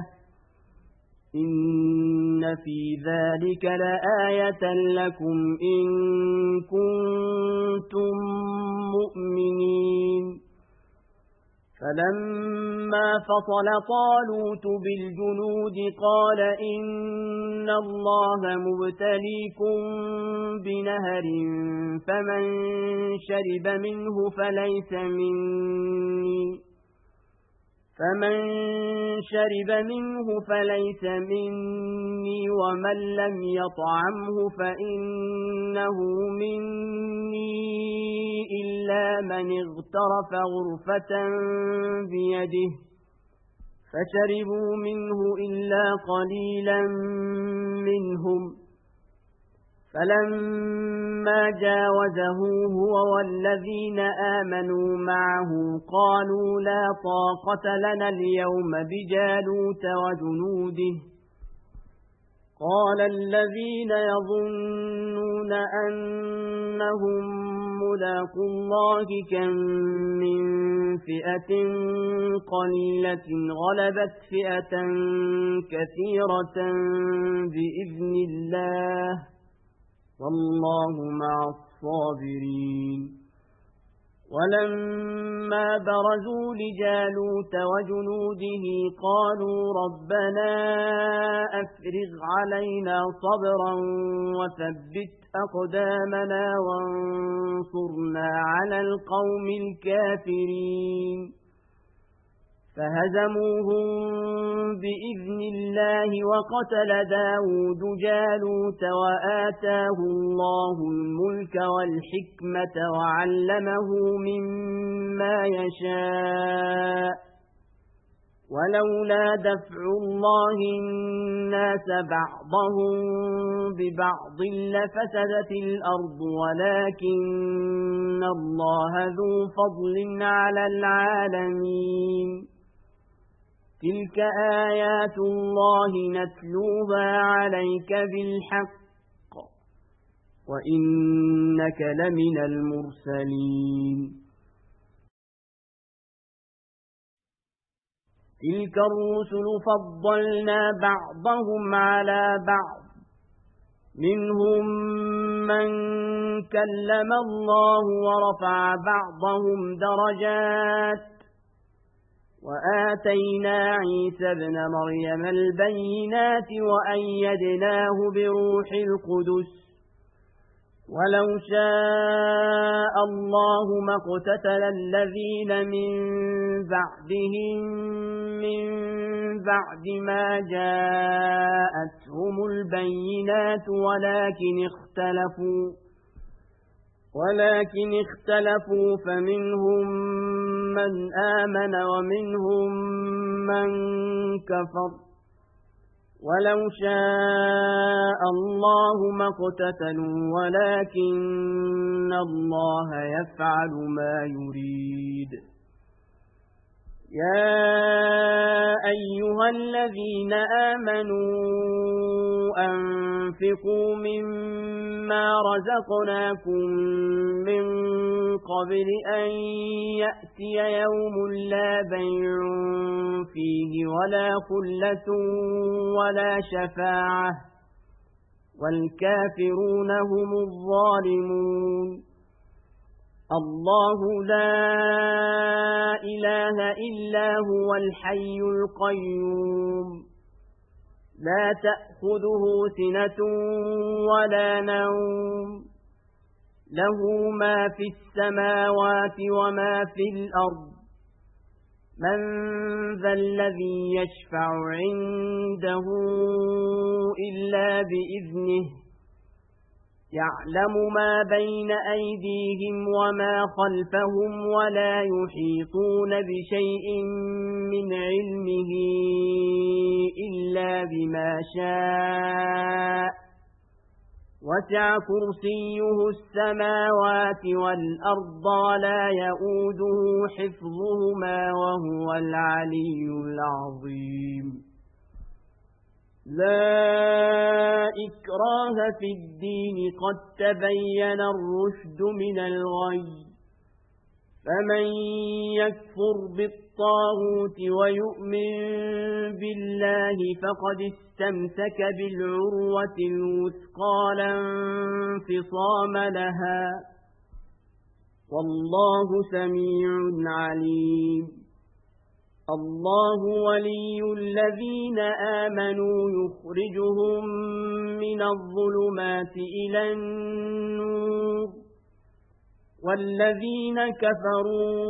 إن في ذلك لآية لكم إن كنتم مؤمنين فلما فصل طالوت بالجنود قال إن الله مبتليكم بنهر فمن شرب منه فليس مني فمن شرب منه فليس مني ومن لم يطعمه فإنه مني إلا من اغترف غرفة بيده فشربوا منه إلا قليلا منهم فلما جاوزه هو والذين آمنوا معه قالوا لا طاقة لنا اليوم بجالوت وجنوده قال الذين يظنون أنهم ملاقو الله كم من فئة قليلة غلبت فئة كثيرة بإذن الله والله مع الصابرين ولما برزوا لجالوت وجنوده قالوا ربنا أفرغ علينا صبرا وثبت أقدامنا وانصرنا على القوم الكافرين فهزموهم بإذن الله وقتل داود جالوت وآتاه الله الملك والحكمة وعلمه مما يشاء ولولا دفع الله الناس بعضهم ببعض لفسدت الأرض ولكن الله ذو فضل على العالمين تلك آيات الله نتلوها عليك بالحق وإنك لمن المرسلين تلك الرسل فضلنا بعضهم على بعض منهم من كلم الله ورفع بعضهم درجات وآتينا عيسى ابن مريم البينات وأيدناه بروح القدس ولو شاء الله ما اقتتل الذين من بعدهم من بعد ما جاءتهم البينات ولكن اختلفوا ولكن اختلفوا فمنهم من آمن ومنهم من كفر ولو شاء الله ما اقتتلوا ولكن الله يفعل ما يريد يا أيها الذين آمنوا أنفقوا مما رزقناكم من قبل أن يأتي يوم لا بيع فيه ولا خلة ولا شفاعة والكافرون هم الظالمون الله لا إله إلا هو الحي القيوم لا تأخذه سنة ولا نوم له ما في السماوات وما في الأرض من ذا الذي يشفع عنده إلا بإذنه يعلم ما بين أيديهم وما خلفهم ولا يحيطون بشيء من علمه إلا بما شاء وسع كرسيه السماوات والأرض ولا يؤوده حفظهما وهو العلي العظيم لا إكراه في الدين قد تبين الرشد من الغي فمن يكفر بالطاغوت ويؤمن بالله فقد استمسك بالعروة الوثقى لا انفصام لها والله سميع عليم الله ولي الذين آمنوا يخرجهم من الظلمات إلى النور والذين كفروا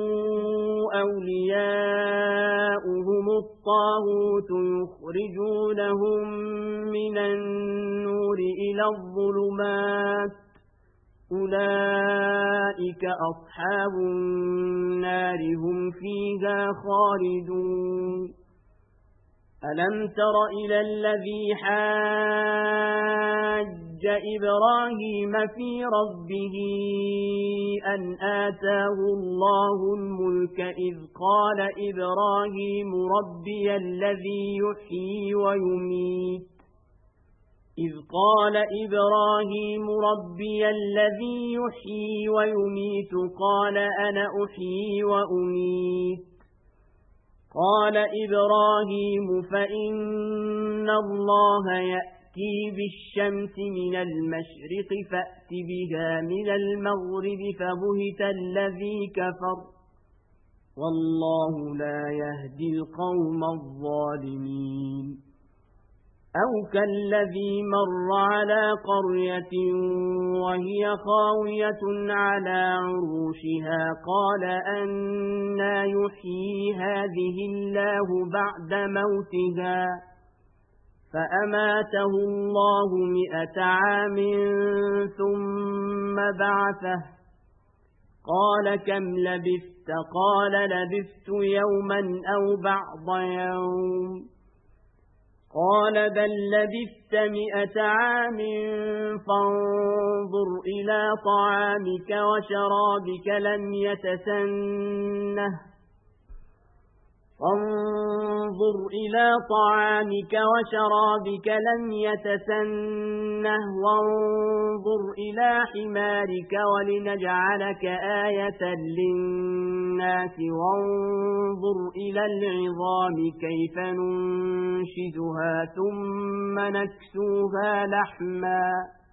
أولياؤهم الطاغوت يخرجونهم من النور إلى الظلمات أولئك أصحاب النار هم فيها خالدون ألم تر إلى الذي حاج إبراهيم في ربه أن آتاه الله الملك إذ قال إبراهيم ربي الذي يحيي ويميت إذ قال إبراهيم ربي الذي يحيي ويميت قال أنا أحيي وأميت قال إبراهيم فإن الله يأتي بالشمس من المشرق فأت بها من المغرب فبهت الذي كفر والله لا يهدي القوم الظالمين أو كالذي مر على قرية وهي خاوية على عروشها قال أنى يحيي هذه الله بعد موتها فأماته الله مئة عام ثم بعثه قال كم لبثت؟ قال لبثت يوما أو بعض يوم. قال بل لبثت مئة عام فانظر إلى طعامك وشرابك لم يتسنه فانظر إلى طعامك وشرابك لم يتسنه وانظر إلى حمارك ولنجعلك آية للناس وانظر إلى العظام كيف ننشزها ثم نكسوها لحما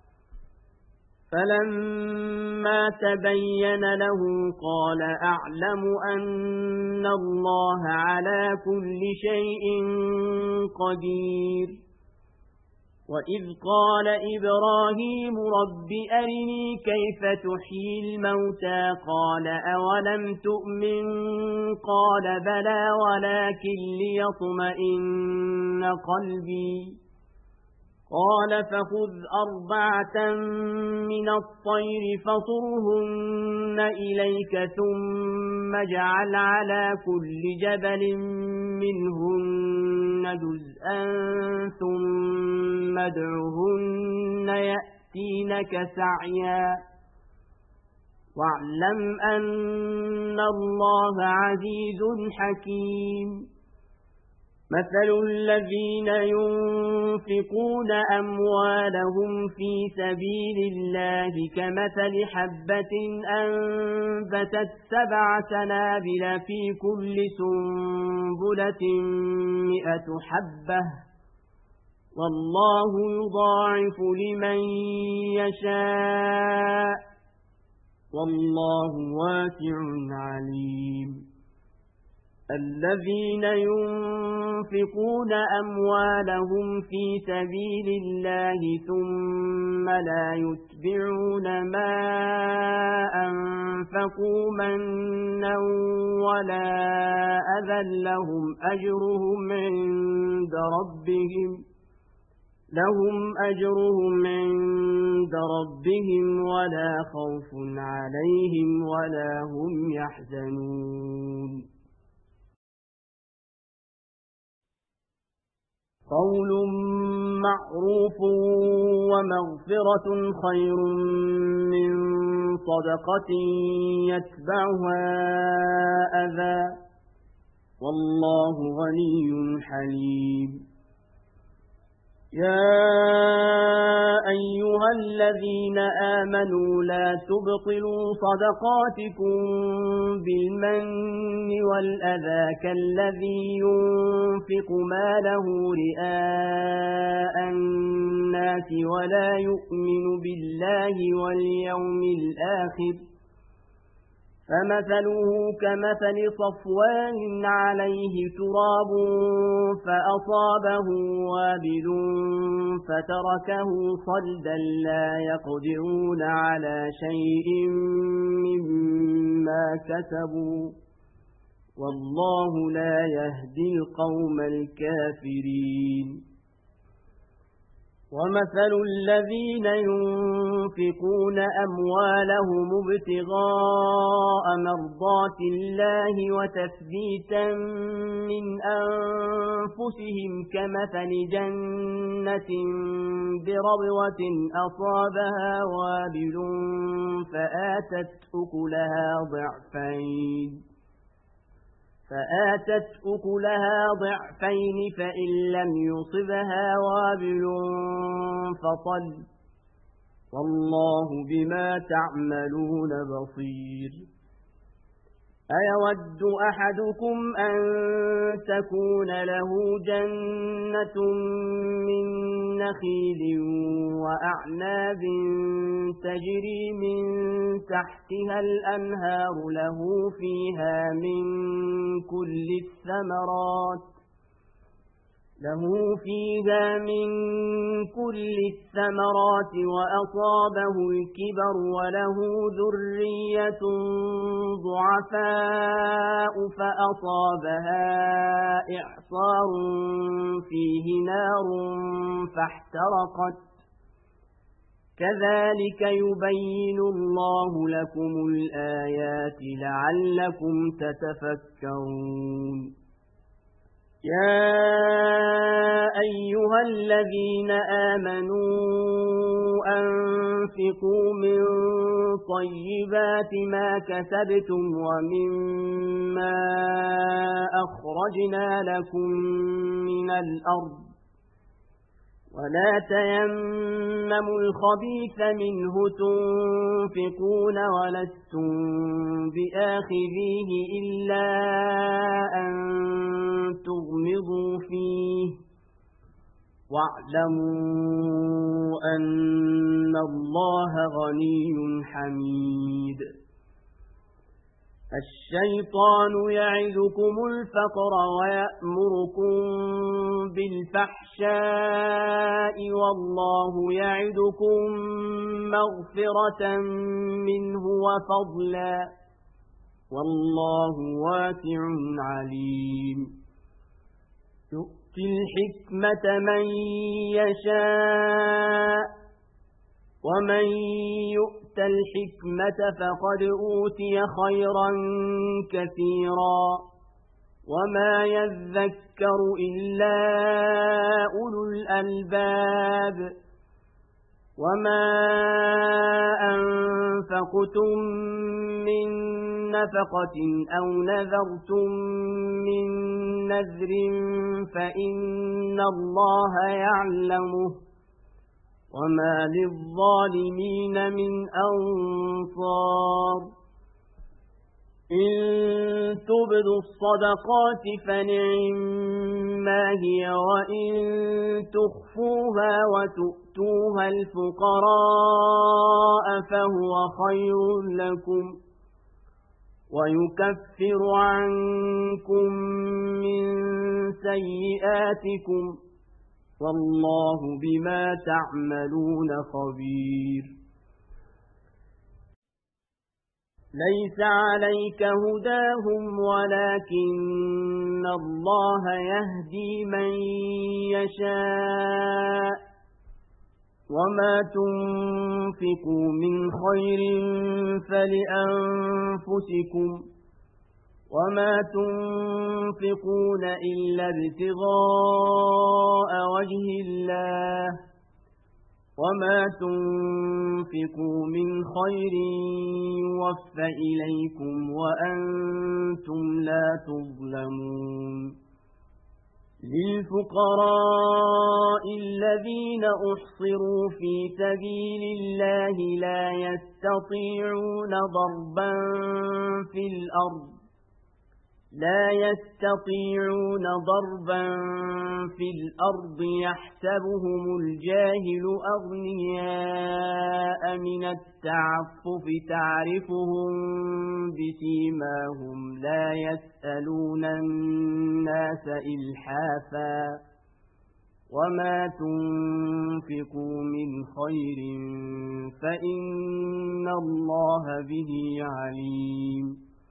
فلما تبين له قال أعلم أن الله على كل شيء قدير. وإذ قال إبراهيم رب أرني كيف تحيي الموتى قال أولم تؤمن قال بلى ولكن ليطمئن قلبي قال فخذ أربعة من الطير فصرهن إليك ثم اجعل على كل جبل منهن جزءا ثم ادعهن يأتينك سعيا واعلم أن الله عزيز حكيم. مثل الذين ينفقون أموالهم في سبيل الله كمثل حبة أنبتت سبع سنابل في كل سنبلة مئة حبة والله يضاعف لمن يشاء والله واسع عليم. الذين ينفقون أموالهم في سبيل الله ثم لا يتبعون ما أنفقوا منا ولا أذى لهم أجرهم عند ربهم لهم أجرهم عند ربهم ولا خوف عليهم ولا هم يحزنون. قول معروف ومغفرة خير من صدقة يتبعها أذى والله غني حليم. يا أيها الذين آمنوا لا تبطلوا صدقاتكم بالمن والأذى كالذي ينفق ماله رئاء الناس ولا يؤمن بالله واليوم الآخر فمثله كمثل صفوان عليه تراب فأصابه وابل فتركه صلدا لا يقدرون على شيء مما كسبوا والله لا يهدي القوم الكافرين. ومثل الذين ينفقون أموالهم ابتغاء مرضات الله وتثبيتا من أنفسهم كمثل جنة بربوة أصابها وابل فآتت أكلها ضعفين فآتت أكلها ضعفين فإن لم يصبها وابل فطل والله بما تعملون بصير. أيود أحدكم أن تكون له جنة من نخيل وأعناب تجري من تحتها الأنهار له فيها من كل الثمرات له فيها من كل الثمرات وأصابه الكبر وله ذرية ضعفاء فأصابها إعصار فيه نار فاحترقت كذلك يبين الله لكم الآيات لعلكم تتفكرون يا أيها الذين آمنوا أنفقوا من طيبات ما كسبتم ومما أخرجنا لكم من الأرض ولا تيمموا الخبيث منه تنفقون ولستم بآخذيه إلا أن تغمضوا فيه واعلموا أن الله غني حميد الشيطان يعدكم الفقر ويأمركم بالفحشاء والله يعدكم مغفرة منه وفضلا والله واسع عليم يؤتي الحكمة من يشاء ومن يؤت الحكمة فقد أوتي خيرا كثيرا وما يذكر إلا أولو الألباب وما أنفقتم من نفقة أو نذرتم من نذر فإن الله يعلمه وما للظالمين من أنصار إن تبدوا الصدقات فنعما هي وإن تخفوها وتؤتوها الفقراء فهو خير لكم ويكفر عنكم من سيئاتكم والله بما تعملون خبير ليس عليك هداهم ولكن الله يهدي من يشاء وما تنفقوا من خير فلأنفسكم وما تنفقون إلا ابتغاء وجه الله وما تنفقوا من خير يوفى إليكم وأنتم لا تظلمون للفقراء الذين أحصروا في سبيل الله لا يستطيعون ضربا في الأرض لا يستطيعون ضربا في الأرض يحسبهم الجاهل أغنياء من التعفف تعرفهم بسيماهم لا يسألون الناس إلحافا وما تنفقوا من خير فإن الله به عليم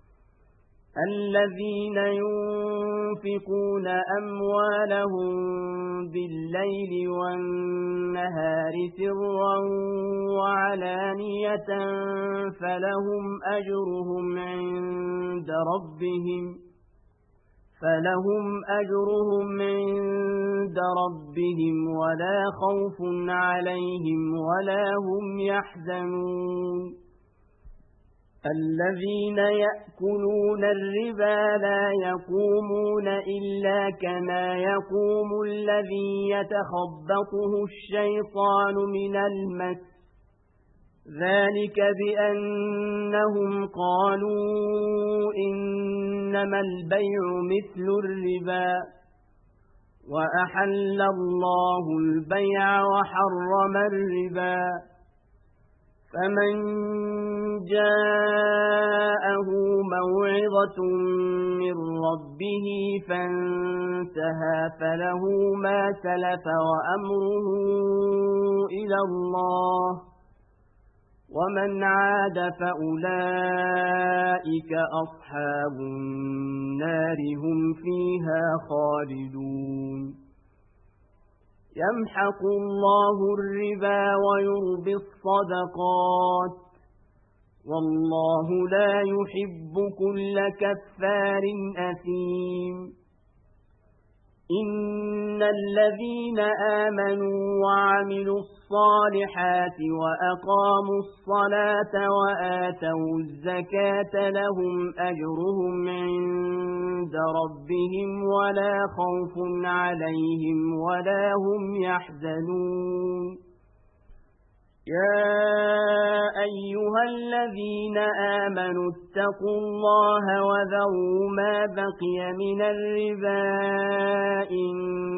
الذين ينفقون أموالهم بالليل والنهار سرا وعلانية فلهم أجرهم عند ربهم فلهم أجرهم عند ربهم ولا خوف عليهم ولا هم يحزنون الذين يأكلون الربا لا يقومون إلا كما يقوم الذي يتخبطه الشيطان من المس ذلك بأنهم قالوا إنما البيع مثل الربا وأحل الله البيع وحرم الربا فمن جاءه موعظة من ربه فانتهى فله ما سلف وأمره إلى الله ومن عاد فأولئك أصحاب النار هم فيها خالدون يمحق الله الربا ويربي الصدقات والله لا يحب كل كفار أثيم إن الذين آمنوا وعملوا الصالحات وأقاموا الصلاة وآتوا الزكاة لهم أجرهم عند ربهم ولا خوف عليهم ولا هم يحزنون يا أيها الذين آمنوا اتقوا الله وذروا ما بقي من الربا إن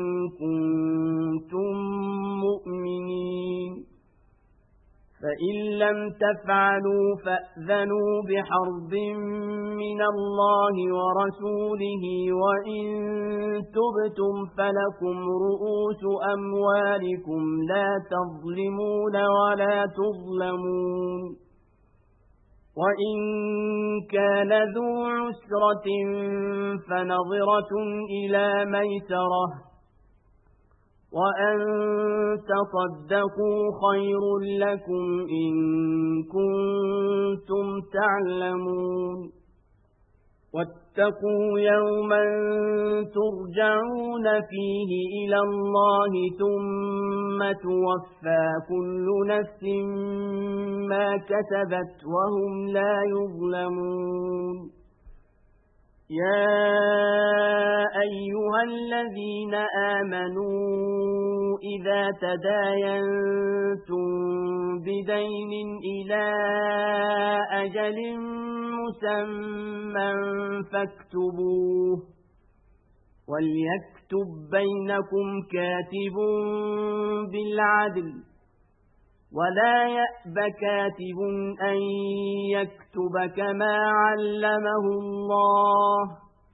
كنتم مؤمنين فإن لم تفعلوا فأذنوا بحرب من الله ورسوله وإن تبتم فلكم رؤوس أموالكم لا تظلمون ولا تظلمون وإن كان ذو عسرة فنظرة إلى ميسرة وأن تصدقوا خير لكم إن كنتم تعلمون واتقوا يوما ترجعون فيه إلى الله ثم توفى كل نفس ما كسبت وهم لا يظلمون يا أيها الذين آمنوا إذا تداينتم بدين إلى أجل مسمى فاكتبوه وليكتب بينكم كاتب بالعدل ولا يأب كاتب أن يكتب كما علمه الله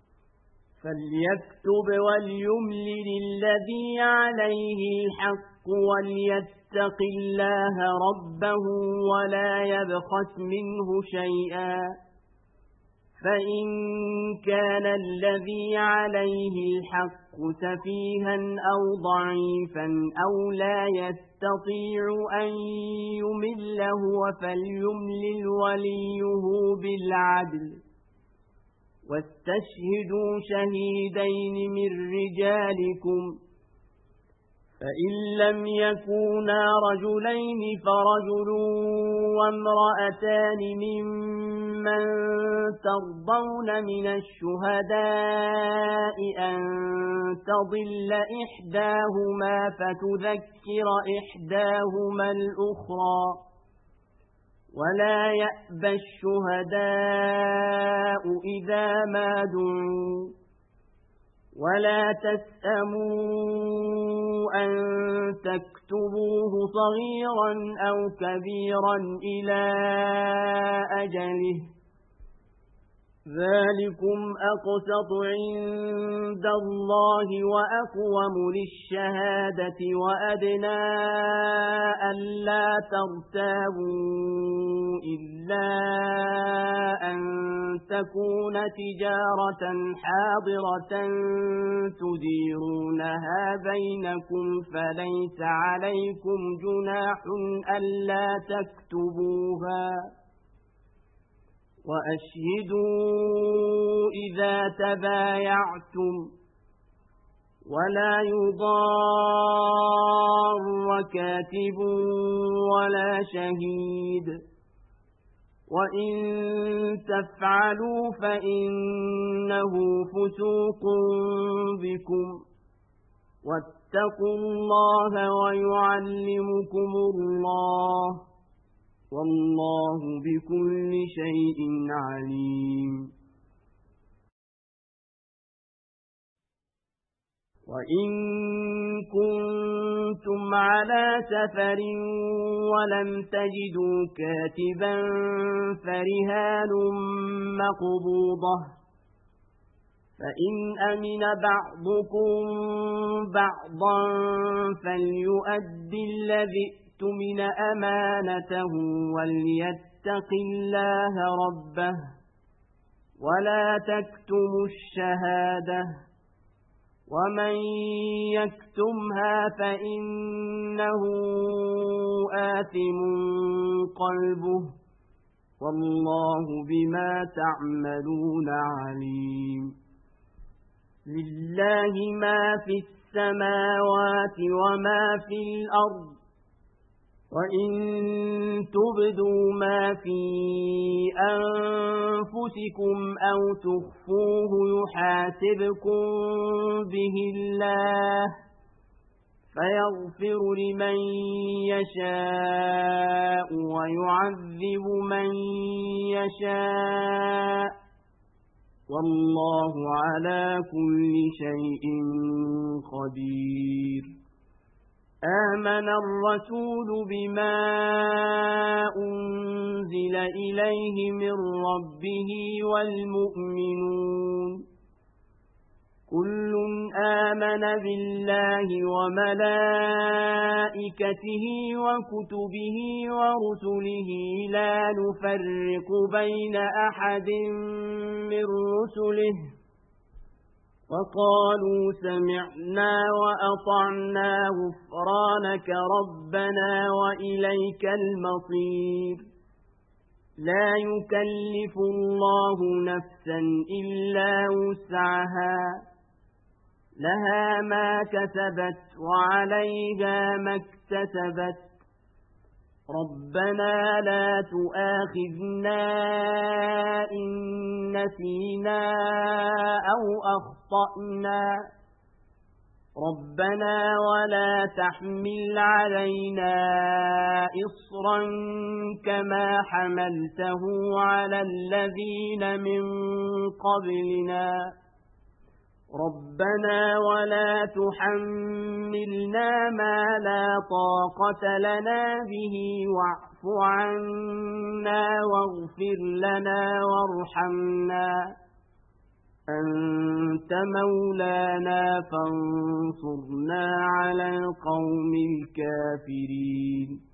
فليكتب وليملل الذي عليه الحق وليتق الله ربه ولا يبخس منه شيئا فإن كان الذي عليه الحق سفيها أو ضعيفا أو لا يستطيع أن يمل هو فليملل وليه بالعدل واستشهدوا شهيدين من رجالكم فإن لم يكونا رجلين فرجل وامرأتان ممن ترضون من الشهداء أن تضل إحداهما فتذكر إحداهما الأخرى ولا يأبى الشهداء إذا ما دعوا ولا تسأموا أن تكتبوه صغيرا أو كبيرا إلى أجله ذلكم أقسط عند الله وأقوم للشهادة وأدنى ألا ترتابوا إلا أن تكون تجارة حاضرة تديرونها بينكم فليس عليكم جناح ألا تكتبوها وأشهدوا إذا تبايعتم ولا يضار كاتب ولا شهيد وإن تفعلوا فإنه فسوق بكم واتقوا الله ويعلمكم الله والله بكل شيء عليم وإن كنتم على سفر ولم تجدوا كاتبا فرهان مقبوضة فإن أمن بعضكم بعضا فليؤدي الذي من أمانته وليتق الله ربه ولا تكتموا الشهادة ومن يكتمها فإنه آثم قلبه والله بما تعملون عليم لله ما في السماوات وما في الأرض وإن تبدوا ما في أنفسكم أو تخفوه يحاسبكم به الله فيغفر لمن يشاء ويعذب من يشاء والله على كل شيء قدير آمن الرسول بما أنزل إليه من ربه والمؤمنون كل آمن بالله وملائكته وكتبه ورسله لا نفرق بين أحد من رسله وقالوا سمعنا وأطعنا غفرانك ربنا وإليك المصير لا يكلف الله نفسا إلا وسعها لها ما كسبت وعليها ما اكتسبت ربنا لا تؤاخذنا إن نسينا أو أخطأنا ربنا ولا تحمل علينا إصرا كما حملته على الذين من قبلنا ربنا ولا تحملنا ما لا طاقة لنا به واعف عنا واغفر لنا وارحمنا أنت مولانا فانصرنا على القوم الكافرين